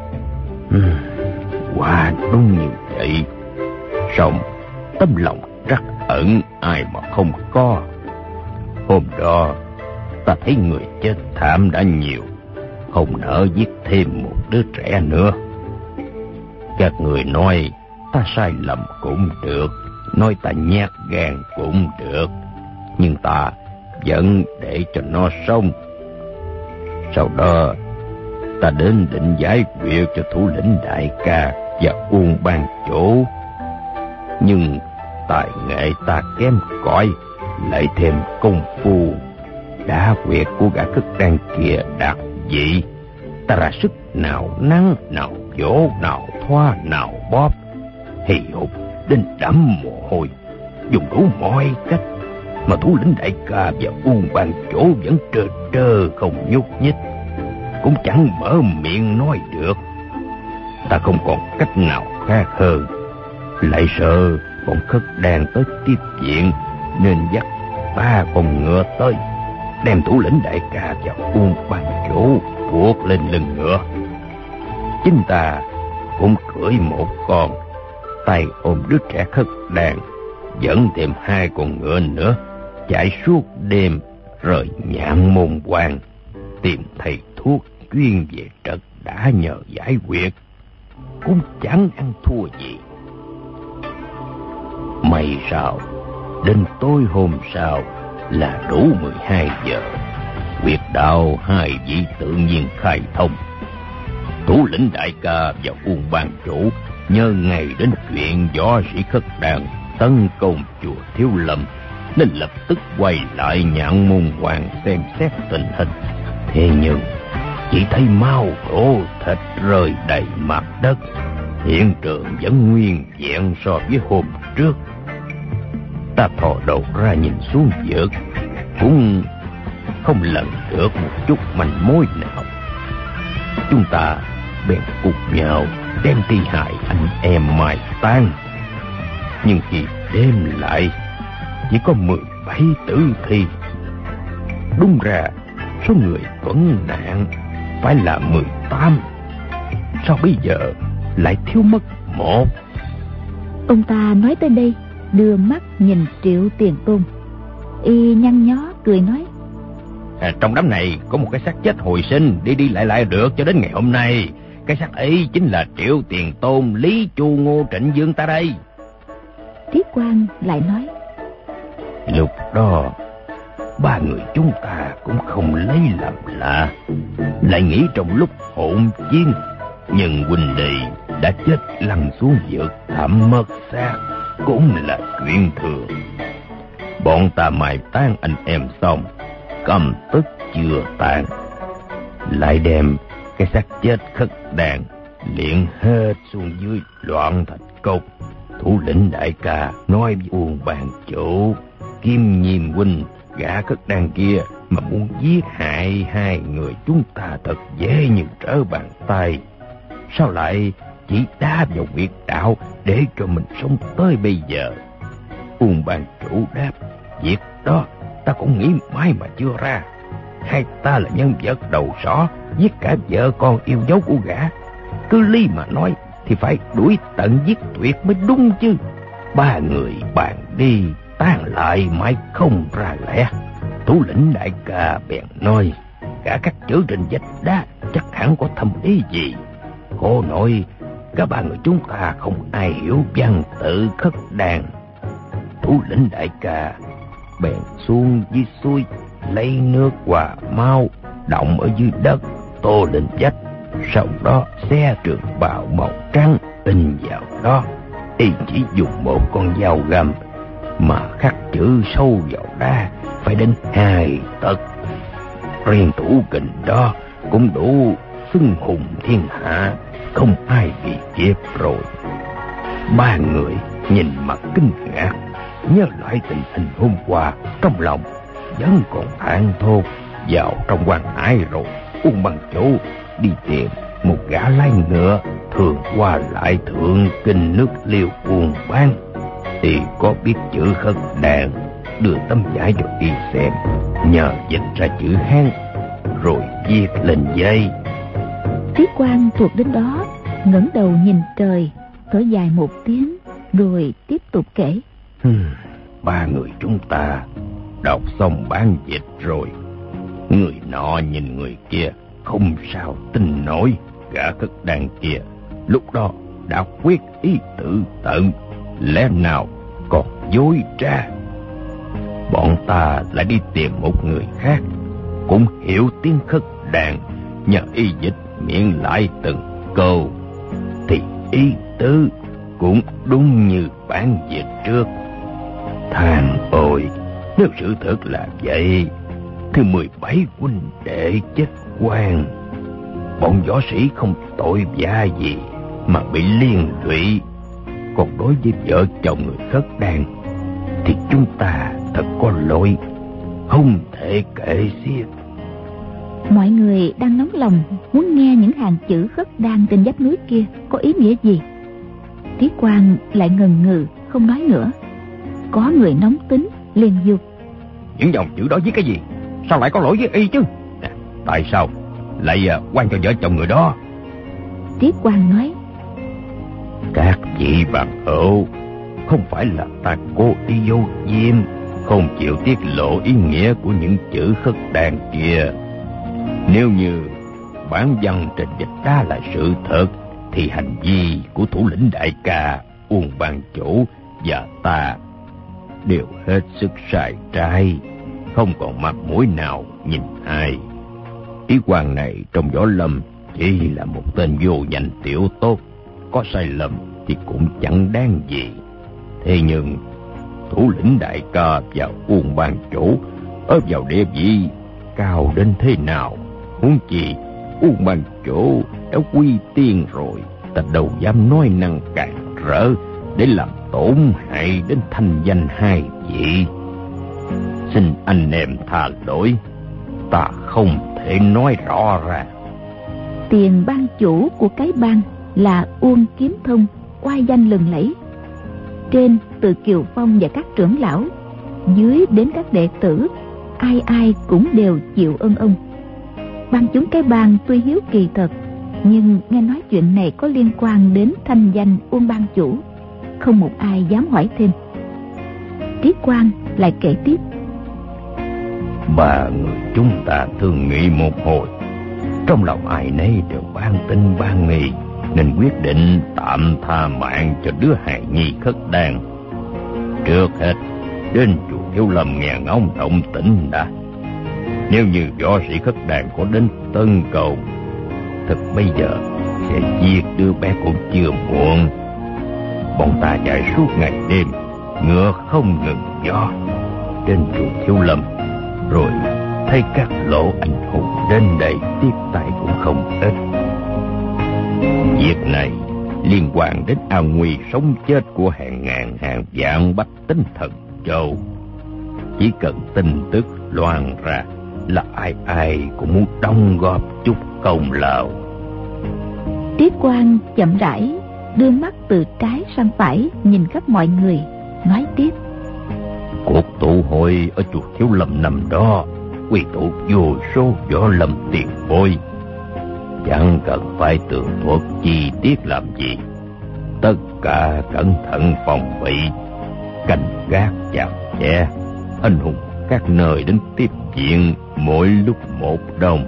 Quả đúng như vậy. Song tâm lòng trắc ẩn ai mà không có. Hôm đó ta thấy người chết thảm đã nhiều, không nỡ giết thêm một đứa trẻ nữa. Các người nói ta sai lầm cũng được, nói ta nhát gan cũng được, nhưng ta vẫn để cho nó sống. Sau đó ta đến định giải quyết cho thủ lĩnh đại ca và Uông Ban Chỗ, nhưng tài nghệ ta kém cỏi, lại thêm công phu đá quyệt của gã khất đan kia đạt vị, ta ra sức nào nắng, nào vỗ, nào thoa, nào bóp, hì hục đến đẫm mồ hôi, dùng đủ mọi cách mà thủ lĩnh đại ca và Uông Ban Chỗ vẫn trơ trơ không nhúc nhích, cũng chẳng mở miệng nói được. Ta không còn cách nào khác hơn, lại sợ bọn khất đan tới tiếp viện, nên dắt 3 con ngựa tới, đem thủ lĩnh đại ca và Uông Ban Chỗ buộc lên lưng ngựa. Chính ta cũng cưỡi một con, tay ôm đứa trẻ khất đan, dẫn thêm 2 con ngựa nữa, chạy suốt đêm rời Nhạn Môn Quan, tìm thầy thuốc chuyên về trật đã nhờ giải quyết, cũng chẳng ăn thua gì. May sao đến tối hôm sau là đủ 12 giờ, huyệt đạo 2 vị tự nhiên khai thông. Thủ lĩnh đại ca và Uông Ban Chỗ nhớ ngày đến chuyện võ sĩ khất đan tấn công chùa Thiếu Lâm, nên lập tức quay lại Nhạn Môn Quan xem xét tình hình. Thế nhưng chỉ thấy máu đổ thịt rơi đầy mặt đất, hiện trường vẫn nguyên vẹn so với hôm trước. Ta thò đầu ra nhìn xuống vực, cũng không lần được một chút manh mối nào. Chúng ta bèn cục nhau đem thi hài anh em mai táng. Nhưng khi đêm lại, chỉ có 17 tử thi. Đúng ra số người tuấn nạn phải là 18, sao bây giờ lại thiếu mất 1? Ông ta nói tới đây, đưa mắt nhìn Triệu Tiền Tôn. Y nhăn nhó cười nói: Trong đám này có một cái xác chết hồi sinh, đi lại được cho đến ngày hôm nay. Cái xác ấy chính là Triệu Tiền Tôn, Lý Chu, Ngô Trịnh Dương ta đây. Thiết Quan lại nói: Lúc đó 3 người chúng ta cũng không lấy làm lạ, lại nghĩ trong lúc hỗn chiến, nhưng huynh đệ đã chết lăn xuống vực thảm mất xác cũng là chuyện thường. Bọn ta mai táng anh em xong, căm tức chưa tàn, lại đem cái xác chết khất đan liệng hết xuống dưới loạn thạch cốc. Thủ lĩnh đại ca nói với Uông Ban Chỗ, Kim Nhiêm huynh gã khất đan kia mà muốn giết hại 2 người chúng ta thật dễ như trở bàn tay, sao lại chỉ đá vào huyệt đạo để cho mình sống tới bây giờ? Uông Ban Chỗ đáp: Việc đó ta cũng nghĩ mãi mà chưa ra. Hai ta là nhân vật đầu sỏ, giết cả vợ con yêu dấu của gã. Cứ lý mà nói thì phải đuổi tận giết tuyệt mới đúng chứ. 3 người bàn đi tán lại mãi không ra lẽ. Thủ lĩnh đại ca bèn nói: Cả các chữ trên vách đá chắc hẳn có thâm ý gì. Khổ nổi cả 3 người chúng ta không ai hiểu văn tự khất đan. Thủ lĩnh đại ca bèn xuống dưới suối lấy nước hòa máu đọng ở dưới đất, tô lên vách, sau đó xé trường bào màu trắng in vào đó. Y chỉ dùng một con dao găm mà khắc chữ sâu vào đá phải đến 2 tấc. Riêng thủ kình đó cũng đủ xưng hùng thiên hạ, không ai bị kịp rồi. 3 người nhìn mặt kinh ngạc, nhớ lại tình hình hôm qua, trong lòng vẫn còn thảng thốt. Vào trong quan hải rồi, Uông Ban Chỗ đi tìm một gã lái ngựa thường qua lại thượng kinh nước Liêu buôn bán, thì có biết chữ khất đan, đưa tấm vải cho y xem, nhờ dịch ra chữ Hán rồi viết lên giấy. Thiết Quan thuộc đến đó ngẩng đầu nhìn trời, thở dài một tiếng, rồi tiếp tục kể: 3 người chúng ta đọc xong bản dịch rồi, người nọ nhìn người kia không sao tin nổi. Gã khất đan kia lúc đó đã quyết ý tự tận, lẽ nào còn dối trá. Bọn ta lại đi tìm một người khác cũng hiểu tiếng khất đan, nhờ y dịch miệng lại từng câu, thì ý tứ cũng đúng như bản dịch trước. Than ôi, Nếu sự thật là vậy, thì 17 huynh đệ chết oan. Bọn võ sĩ không tội vạ gì mà bị liên lụy. Còn đối với vợ chồng người khất đan thì chúng ta thật có lỗi, không thể kể xiết. Mọi người đang nóng lòng muốn nghe những hàng chữ khất đan trên vách núi kia có ý nghĩa gì. Tiết Quang lại ngần ngừ không nói nữa. Có người nóng tính liền dục: Những dòng chữ đó viết cái gì? Sao lại có lỗi với y chứ? Tại sao lại quan cho vợ chồng người đó? Tiết Quang nói: Các vị bằng hữu, không phải là ta cố ý giấu giếm, không chịu tiết lộ ý nghĩa của những chữ khất đan kia. Nếu như bản văn trên vách đá là sự thật, thì hành vi của thủ lĩnh đại ca Uông Ban Chủ và ta đều hết sức sai trái, không còn mặt mũi nào nhìn ai. Tiết Quang này trong võ lâm chỉ là một tên vô danh tiểu tốt, có sai lầm thì cũng chẳng đáng gì. Thế nhưng thủ lĩnh đại ca và Uông Ban Chủ ở vào địa vị cao đến thế nào, huống chi Uông Ban Chủ đã quy tiên rồi, ta đâu dám nói năng càn rỡ để làm tổn hại đến thanh danh hai vị. Xin anh em tha lỗi, ta không thể nói rõ ra. Tiền ban chủ của cái bang là Uông Kiếm Thông, oai danh lừng lẫy. Trên từ Kiều Phong và các trưởng lão, dưới đến các đệ tử, ai ai cũng đều chịu ơn ông. Ban chúng cái bang tuy hiếu kỳ thật, nhưng nghe nói chuyện này có liên quan đến thanh danh Uông ban chủ, không một ai dám hỏi thêm. Tiết Quang lại kể tiếp: Ba người chúng ta thương nghị một hồi, trong lòng ai nấy đều ban tin ban nghi, nên quyết định tạm tha mạng cho đứa hài nhi khất đan. Trước hết đến chùa Thiếu Lâm nghe ngóng động tĩnh đã. Nếu như võ sĩ khất đan có đến tấn công, thật bây giờ sẽ giết đứa bé cũng chưa muộn. Bọn ta chạy suốt ngày đêm, ngựa không ngừng gió đến chùa Thiếu Lâm, rồi thấy các lộ anh hùng đến đây tiếp tay cũng không ít. Việc này liên quan đến an nguy sống chết của hàng ngàn hàng vạn bách tính Thần Châu. Chỉ cần tin tức loan ra là ai ai cũng muốn đóng góp chút công lao. Tiết Quang chậm rãi đưa mắt từ trái sang phải nhìn khắp mọi người, nói tiếp: Cuộc tụ hội ở chùa Thiếu Lâm năm đó quy tụ vô số võ lâm tiền bối, chẳng cần phải tường thuật chi tiết làm gì. Tất cả cẩn thận phòng bị, canh gác chặt chẽ, anh hùng các nơi đến tiếp viện mỗi lúc một đông.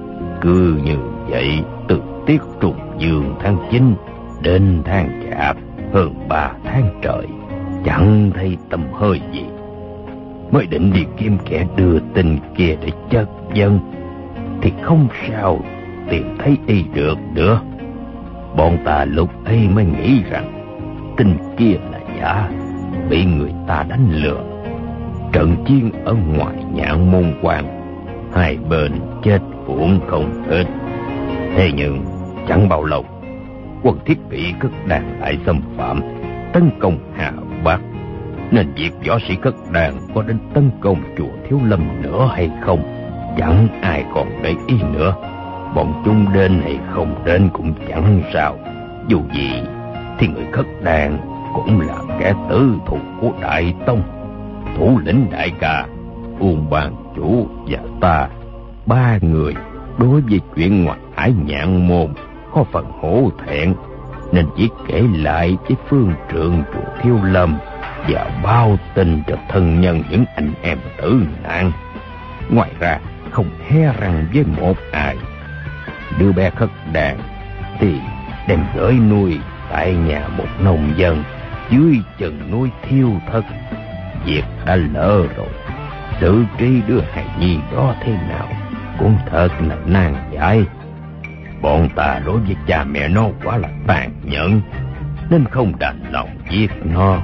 Cứ như vậy từ tiết trùng dương tháng 9 đến tháng Chạp, hơn 3 tháng trời chẳng thấy tầm hơi gì. Mới định đi kiếm kẻ đưa tin kia để chất vấn, thì không sao tìm thấy y được nữa. Bọn ta lúc ấy mới nghĩ rằng tin kia là giả, bị người ta đánh lừa. Trận chiến ở ngoài Nhạn Môn Quan, hai bên chết uổng không ít. Thế nhưng chẳng bao lâu, quân Thiết Kỷ khất đan lại xâm phạm, tấn công Hà Bắc, nên việc võ sĩ khất đan có đến tấn công chùa Thiếu Lâm nữa hay không, chẳng ai còn để ý nữa. Bọn chúng đến hay không đến cũng chẳng sao. Dù gì thì người khất đan cũng là kẻ tử thù của Đại Tông. Thủ lĩnh đại ca Uông Ban Chủ và ta, ba người đối với chuyện ngoại ải Nhạn Môn có phần hổ thẹn, nên chỉ kể lại với phương trượng chùa Thiếu Lâm và bao tin cho thân nhân những anh em tử nạn. Ngoài ra không hé răng với một ai. Đứa bé khất đan thì đem gửi nuôi tại nhà một nông dân dưới chân núi Thiêu Thất. Việc đã lỡ rồi, xử trí đứa hài nhi đó thế nào cũng thật là nan giải. Bọn ta đối với cha mẹ nó quá là tàn nhẫn, nên không đành lòng giết nó.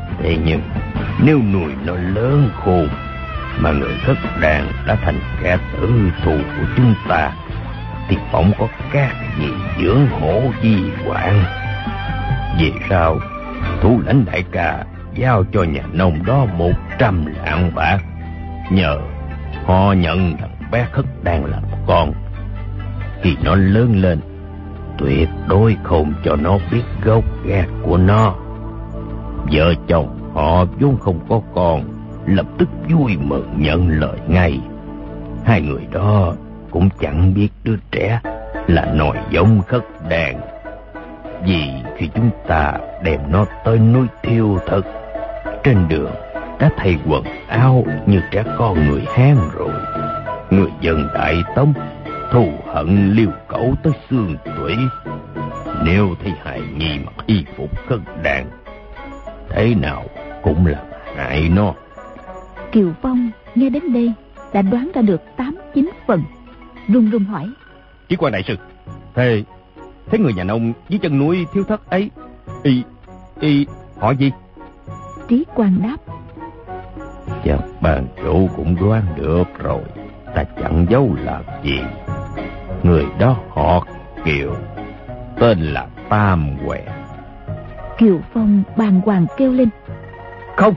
Thế nhưng nếu nuôi nó lớn khôn mà người khất đàn đã thành kẻ tử thù của chúng ta, thì phỏng có các gì dưỡng hổ di quản. Vì sao thủ lãnh đại ca giao cho nhà nông đó 100 lạng bạc, nhờ họ nhận thằng bé khất đàn làm con. Khi nó lớn lên, tuyệt đối không cho nó biết gốc gác của nó. Vợ chồng họ vốn không có con, lập tức vui mừng nhận lời ngay. Hai người đó cũng chẳng biết đứa trẻ là nòi giống khất đàn. Vì khi chúng ta đem nó tới núi Thiêu Thực, trên đường đã thay quần áo như trẻ con người Hán rồi. Người dân Đại Tống thù hận liêu cẩu tới xương tủy. Nếu thấy hài nhi mặc y phục khất đàn, thế nào cũng là hại nó. Kiều Phong nghe đến đây đã đoán ra được 8-9 phần, run run hỏi: Trí quan đại sư, thế người nhà nông dưới chân núi Thiếu Thất ấy y họ gì? Trí quan đáp: Chắc bàn chủ cũng đoán được rồi, ta chẳng giấu làm gì. Người đó họ Kiều, tên là Tam Què. Kiều Phong bàng hoàng kêu lên: Không,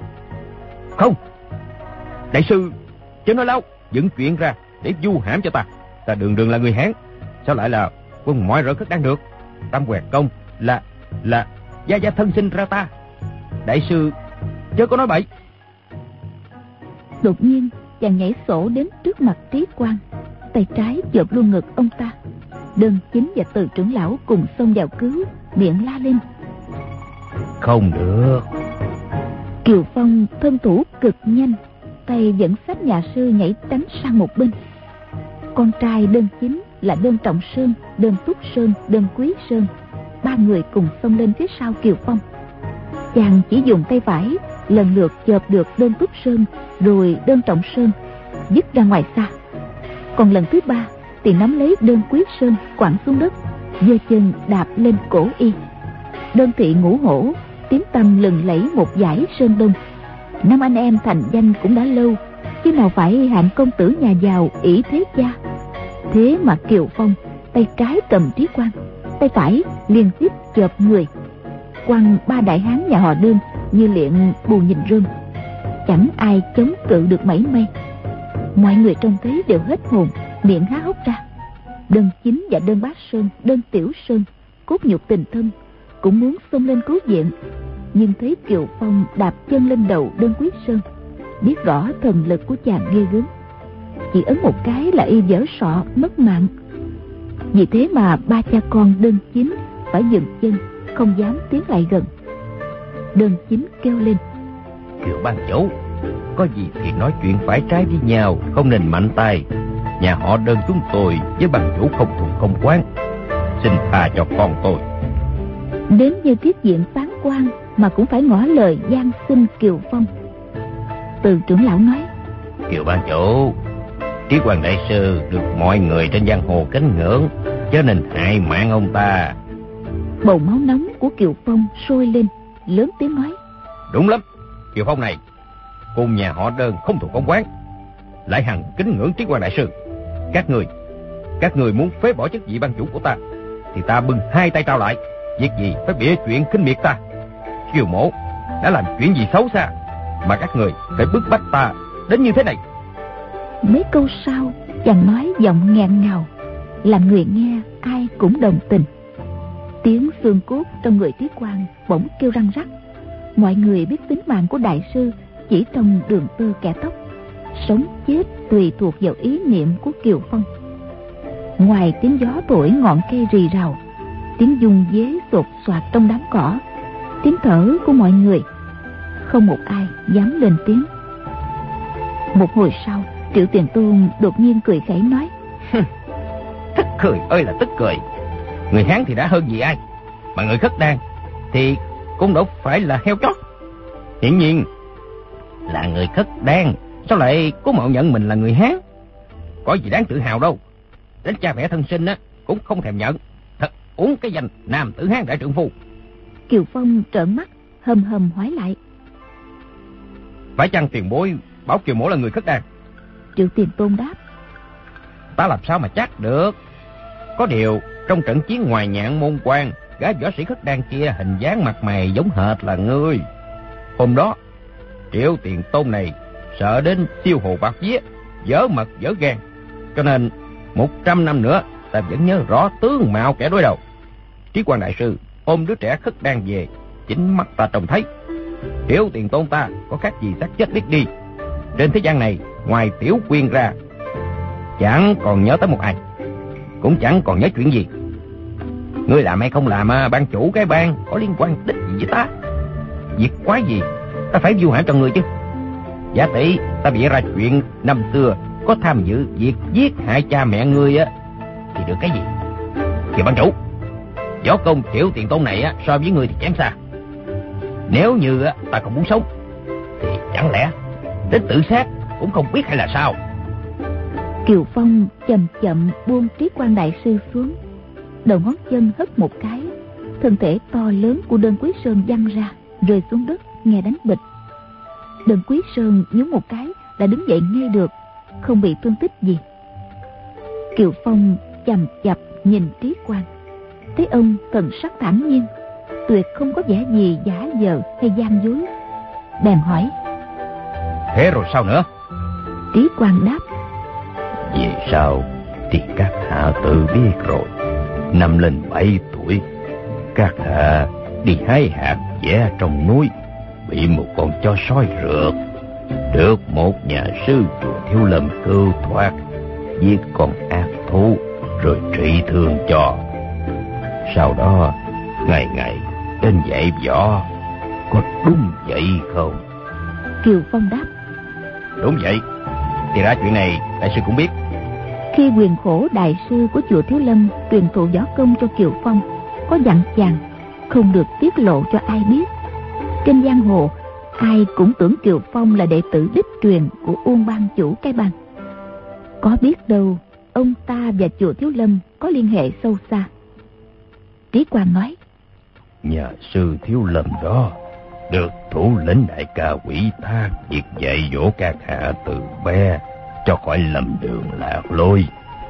đại sư chớ nói láo, dựng chuyện ra để vu hãm cho ta. Ta đường đường là người Hán, sao lại là quân mọi rợ khất đan được? Tam Què công là gia thân sinh ra ta. Đại sư chớ có nói bậy. Đột nhiên chàng nhảy sổ đến trước mặt Trí Quan, tay trái chộp luôn ngực ông ta. Đơn Chính và Từ trưởng lão cùng xông vào cứu, miệng la lên: Không được. Kiều Phong thân thủ cực nhanh, tay dẫn sách nhà sư nhảy tránh sang một bên. Con trai Đơn Chính là Đơn Trọng Sơn, Đơn Túc Sơn, Đơn Quý Sơn, ba người cùng xông lên phía sau Kiều Phong. Chàng chỉ dùng tay phải lần lượt chộp được Đơn Túc Sơn rồi Đơn Trọng Sơn, dứt ra ngoài xa. Còn lần thứ ba thì nắm lấy Đơn Quý Sơn quẳng xuống đất, giơ chân đạp lên cổ y. Đơn thị Ngũ Hổ tiếng tăm lừng lẫy một dải Sơn Đông. Năm anh em thành danh cũng đã lâu, chứ nào phải hạng công tử nhà giàu ỷ thế cha. Thế mà Kiều Phong tay trái cầm Trí Quan, tay phải liên tiếp chộp người, quăng ba đại hán nhà họ Đơn như luyện bù nhìn rơm, chẳng ai chống cự được mảy may. Mọi người trông thấy đều hết hồn, miệng há hốc ra. Đơn Chính và Đơn Bá Sơn, Đơn Tiểu Sơn cốt nhục tình thân cũng muốn xông lên cứu viện, nhưng thấy Kiều Phong đạp chân lên đầu Đơn Quý Sơn, biết rõ thần lực của chàng ghê gớm, chỉ ấn một cái là y vỡ sọ mất mạng. Vì thế mà ba cha con Đơn Chính phải dừng chân, không dám tiến lại gần. Đơn Chính kêu lên: Kiều ban chủ, có gì thì nói chuyện phải trái với nhau, không nên mạnh tay. Nhà họ Đơn chúng tôi với ban chủ không thù không oán, xin tha cho con tôi. Đến như thiết diện phán quan mà cũng phải ngỏ lời van xin Kiều Phong. Từ trưởng lão nói: Kiều ban chủ, Trí Quan đại sư được mọi người trên giang hồ kính ngưỡng, cho nên hại mạng ông ta. Bầu máu nóng của Kiều Phong sôi lên, lớn tiếng nói: Đúng lắm, Kiều Phong này cùng nhà họ Đơn không thù không oán, lại hằng kính ngưỡng Trí Quan đại sư. Các người muốn phế bỏ chức vị ban chủ của ta, thì ta bưng hai tay trao lại. Việc gì phải bịa chuyện khinh miệt ta? Kiều mổ đã làm chuyện gì xấu xa mà các người phải bức bách ta đến như thế này? Mấy câu sau chàng nói giọng nghẹn ngào, làm người nghe ai cũng đồng tình. Tiếng xương cốt trong người Trí Quan bỗng kêu răng rắc. Mọi người biết tính mạng của đại sư chỉ trong đường tơ kẻ tóc, sống chết tùy thuộc vào ý niệm của Kiều Phong. Ngoài tiếng gió thổi ngọn cây rì rào, tiếng dung dế sột soạt trong đám cỏ, tiếng thở của mọi người, không một ai dám lên tiếng. Một hồi sau, Triệu Tiền Tôn đột nhiên cười khẩy nói: Tức cười ơi là tức cười. Người Hán thì đã hơn gì ai, mà người khất đan thì cũng đâu phải là heo chót. Hiển nhiên là người khất đan, sao lại cố mạo nhận mình là người Hán? Có gì đáng tự hào đâu. Đến cha mẹ thân sinh á cũng không thèm nhận. Thật uống cái danh nam tử Hán đại trượng phu. Kiều Phong trợn mắt hầm hầm hỏi lại: Phải chăng tiền bối bảo Kiều Mỗ là người khất đan? Triệu Tiền Tôn đáp. Ta làm sao mà chắc được. Có điều trong trận chiến ngoài Nhạn Môn Quan, gã võ sĩ khất đan kia hình dáng mặt mày giống hệt là ngươi. Hôm đó Triệu Tiền Tôn này sợ đến tiêu hồ bạc vía, dở mật dở gan, cho nên 100 năm nữa ta vẫn nhớ rõ tướng mạo kẻ đối đầu. Trí Quang đại sư ôm đứa trẻ khất đan về, chính mắt ta trông thấy. Triệu Tiền Tôn ta có khác gì xác chết biết đi. Trên thế gian này ngoài Tiểu Quyên ra, chẳng còn nhớ tới một ai, cũng chẳng còn nhớ chuyện gì. Ngươi làm hay không làm ban chủ cái bang có liên quan đích gì với ta? Việc quái gì ta phải vu hãm cho ngươi chứ? Giả tỷ ta bịa ra chuyện năm xưa có tham dự việc giết hại cha mẹ ngươi á, thì được cái gì? Kìa ban chủ, võ công Triệu Tiền Tôn này so với ngươi thì kém xa. Nếu như ta không muốn sống thì chẳng lẽ đến tự sát cũng không biết hay là sao? Kiều Phong chậm chậm buông Trí Quang đại sư xuống, đầu ngón chân hất một cái, thân thể to lớn của Đơn Quý Sơn văng ra, rơi xuống đất nghe đánh bịch. Đơn Quý Sơn nhún một cái đã đứng dậy ngay được, không bị thương tích gì. Kiều Phong chằm chằm nhìn Trí Quang, thấy ông thần sắc thản nhiên, tuyệt không có vẻ gì giả vờ hay gian dối, bèn hỏi: Thế rồi sao nữa? Trí Quang đáp: Về sau thì các hạ tự biết rồi. Năm lên 7 tuổi, các hạ đi hái hạt dẻ trong núi, bị một con chó sói rượt, được một nhà sư chùa Thiếu Lâm cứu thoát, giết con ác thú rồi trị thương cho. Sau đó ngày ngày đến dạy võ, có đúng vậy không? Kiều Phong đáp: Đúng vậy. Thì ra chuyện này đại sư cũng biết. Khi Quyền Khổ đại sư của chùa Thiếu Lâm truyền thụ võ công cho Kiều Phong, có dặn chàng không được tiết lộ cho ai biết. Trên giang hồ ai cũng tưởng Kiều Phong là đệ tử đích truyền của Uông ban chủ cái bang. Có biết đâu ông ta và chùa Thiếu Lâm có liên hệ sâu xa. Trí Quang nói: Nhà sư Thiếu Lâm đó được thủ lĩnh đại ca ủy thác việc dạy dỗ các hạ từ bé, cho khỏi lầm đường lạc lối.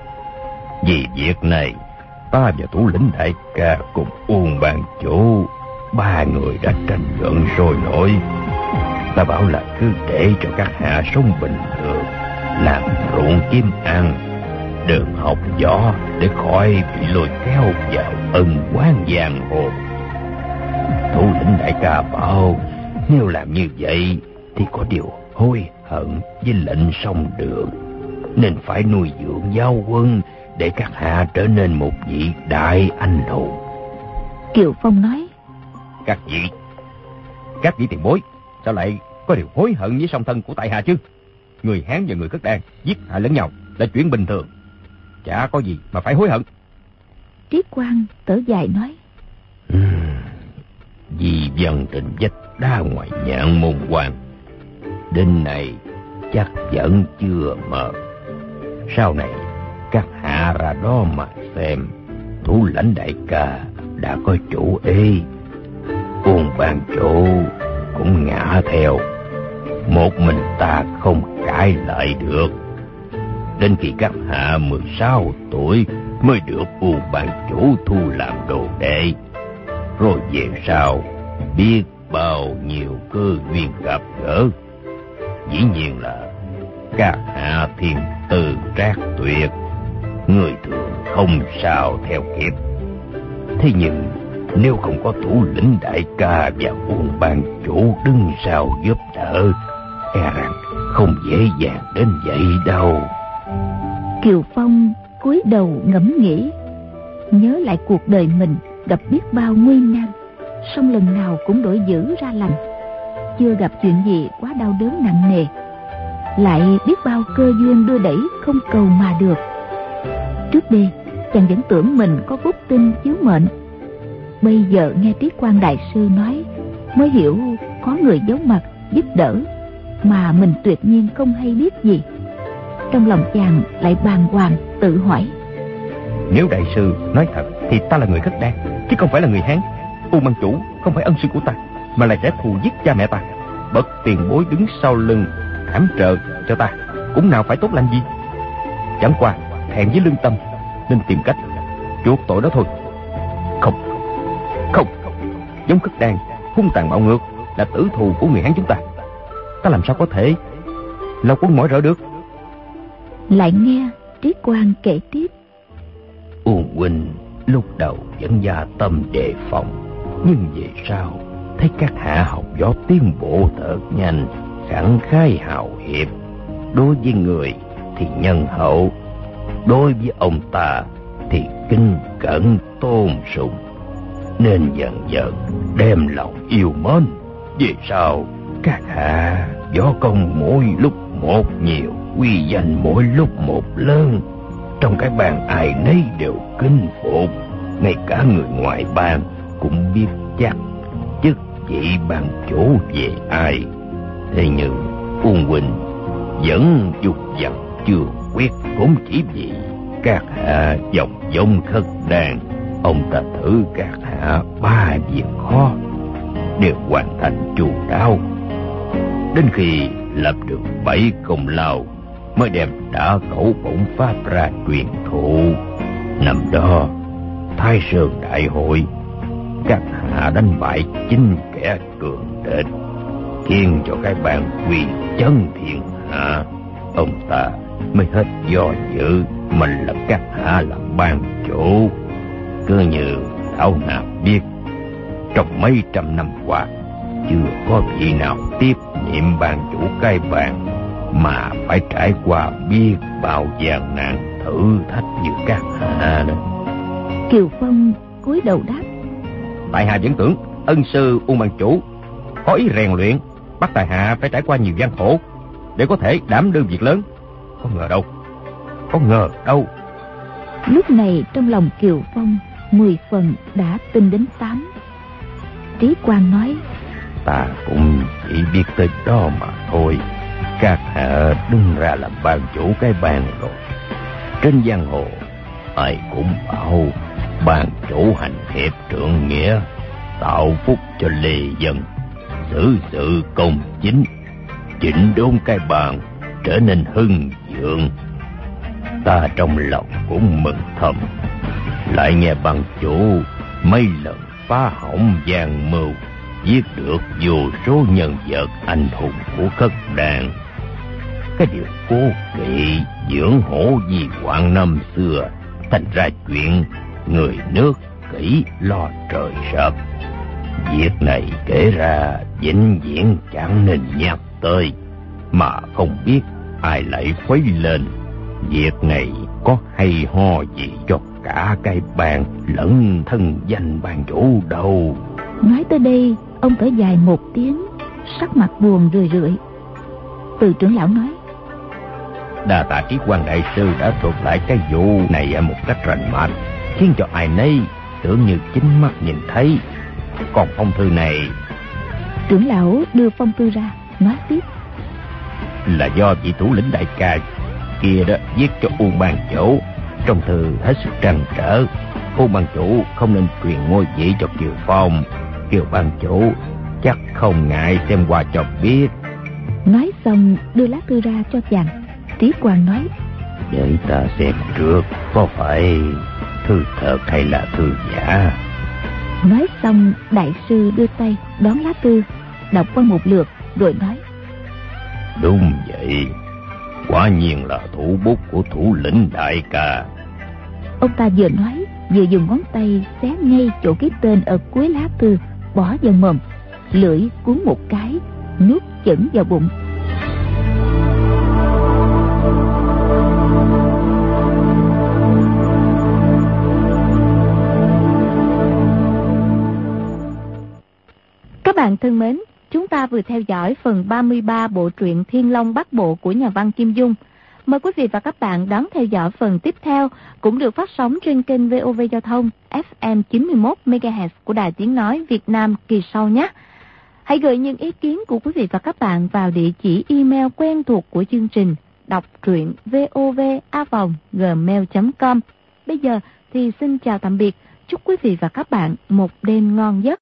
Vì việc này, ta và thủ lĩnh đại ca cùng Uông ban chủ, 3 người đã tranh luận sôi nổi. Ta bảo là cứ để cho các hạ sống bình thường, làm ruộng kiếm ăn, đừng học võ để khỏi bị lôi kéo vào ân oán giang hồ. Thủ lĩnh đại ca bảo nếu làm như vậy thì có điều hối hận với lệnh sông đường, nên phải nuôi dưỡng giáo huấn để các hạ trở nên một vị đại anh hùng. Kiều Phong nói: Các vị tiền bối sao lại có điều hối hận với song thân của tại hạ chứ? Người Hán và người khất đan giết hại lẫn nhau là chuyện bình thường, chả có gì mà phải hối hận. Trí Quang thở dài nói: Vì dân tình vách đá ngoài Nhạn Môn Quan đến này chắc vẫn chưa mờ. Sau này các hạ ra đó mà xem, thủ lãnh đại ca đã có chủ ý, Uông ban chủ cũng ngã theo. Một mình ta không cãi lại được. Đến khi các hạ 16 tuổi mới được Uông ban chủ thu làm đồ đệ. Rồi về sau biết bao nhiêu cơ duyên gặp gỡ. Dĩ nhiên là các hạ thiên tư trác tuyệt, người thường không sao theo kịp. Thế nhưng nếu không có thủ lĩnh đại ca và Uông ban chủ đứng sau giúp đỡ, e rằng không dễ dàng đến vậy đâu. Kiều Phong cúi đầu ngẫm nghĩ, nhớ lại cuộc đời mình gặp biết bao nguy nan, song lần nào cũng đổi dữ ra lành, chưa gặp chuyện gì quá đau đớn nặng nề. Lại biết bao cơ duyên đưa đẩy không cầu mà được. Trước đây chàng vẫn tưởng mình có phúc tinh chiếu mệnh, bây giờ nghe Trí Quang đại sư nói mới hiểu có người giấu mặt giúp đỡ mà mình tuyệt nhiên không hay biết gì. Trong lòng chàng lại bàng hoàng tự hỏi: Nếu đại sư nói thật thì ta là người khất đan, chứ không phải là người Hán. Uông ban chủ không phải ân sư của ta, mà là kẻ thù giết cha mẹ ta. bậc tiền bối đứng sau lưng hãm trợ cho ta cũng nào phải tốt lành gì. Chẳng qua thẹn với lương tâm nên tìm cách chuộc tội đó thôi. Không, giống Khất Đan hung tàn bạo ngược là tử thù của người Hán chúng ta. Ta làm sao có thể lâu quân mỏi rỡ được. Lại nghe Trí Quang kể tiếp. Uông huynh lúc đầu vẫn gia tâm đề phòng, nhưng về sau thấy các hạ học võ tiến bộ thật nhanh, khẳng khái hào hiệp. Đối với người thì nhân hậu, đối với ông ta thì kính cẩn tôn sùng, nên dần dần đem lòng yêu mến. Về sau các hạ võ công mỗi lúc một nhiều, uy danh mỗi lúc một lớn, trong cái bang ai nấy đều kính phục, ngay cả người ngoài bang cũng biết chắc chức vị bang chủ về ai. Thế nhưng Uông huynh vẫn dục vọng chưa quyết, cũng chỉ vì các hạ dòng giống Khất Đan. Ông ta thử các hạ 3 việc khó đều hoàn thành chu đáo, đến khi lập được 7 công lao mới đem Đả Khẩu Bổn Pháp ra truyền thụ. Năm đó Thái Sơn đại hội, các hạ đánh bại 9 kẻ cường địch, khiến cho cái bang quy chân thiên hạ. Ông ta mới hết do dự mình lập các hạ làm bang chủ. Cứ như Thảo Nạp biết, trong mấy trăm năm qua chưa có vị nào tiếp nhiệm bang chủ cái bang mà phải trải qua biết bao gian nạn thử thách như các hạ đó. Kiều Phong cúi đầu đáp. Tại hạ vẫn tưởng ân sư Uông bang chủ có ý rèn luyện, bắt tại hạ phải trải qua nhiều gian khổ để có thể đảm đương việc lớn. Có ngờ đâu. Lúc này trong lòng Kiều Phong 10 phần đã tin đến 8. Trí Quang nói. Ta cũng chỉ biết tới đó mà thôi. Các hạ đứng ra làm bang chủ cái bang rồi. Trên giang hồ ai cũng bảo bang chủ hành hiệp trượng nghĩa, tạo phúc cho lê dân, xử sự công chính, chỉnh đốn cái bang trở nên hưng vượng. Ta trong lòng cũng mừng thầm, lại nghe bang chủ mấy lần phá hỏng gian mưu, giết được vô số nhân vật anh hùng của Khất Đan. Cái điều cố kỵ dưỡng hổ vì hoạn năm xưa, thành ra chuyện người nước kỹ lo trời sập. Việc này kể ra vĩnh viễn chẳng nên nhắc tới, mà không biết ai lại khuấy lên. Việc này có hay ho gì cho cả cái bang lẫn thân danh bang chủ đâu. Nói tới đây, ông thở dài một tiếng, sắc mặt buồn rười rượi. Từ trưởng lão nói. Đa tạ Trí Quang đại sư đã thuật lại cái vụ này một cách rành mạch, khiến cho ai nấy tưởng như chính mắt nhìn thấy. Còn phong thư này... Trưởng lão đưa phong thư ra, nói tiếp. Là do vị thủ lĩnh đại ca kia đó viết cho Uông bang chủ. Trong thư hết sức trăn trở, Uông bang chủ không nên truyền ngôi vị cho Kiều Phong. Kiều bang chủ chắc không ngại xem qua cho biết. Nói xong đưa lá thư ra cho chàng. Trí Quang nói. Để ta xem trước, có phải thư thật hay là thư giả. Nói xong đại sư đưa tay đón lá thư, đọc qua một lượt rồi nói. Đúng vậy, quả nhiên là thủ bút của thủ lĩnh đại ca. Ông ta vừa nói vừa dùng ngón tay xé ngay chỗ ký tên ở cuối lá thư, bỏ vào mồm, lưỡi cuốn một cái, nuốt chửng vào bụng. Các bạn thân mến, chúng ta vừa theo dõi phần 33 bộ truyện Thiên Long Bát Bộ của nhà văn Kim Dung. Mời quý vị và các bạn đón theo dõi phần tiếp theo, cũng được phát sóng trên kênh VOV Giao thông FM 91 MHz của Đài Tiếng Nói Việt Nam kỳ sau nhé. Hãy gửi những ý kiến của quý vị và các bạn vào địa chỉ email quen thuộc của chương trình đọc truyện vova@gmail.com. Bây giờ thì xin chào tạm biệt, chúc quý vị và các bạn một đêm ngon giấc.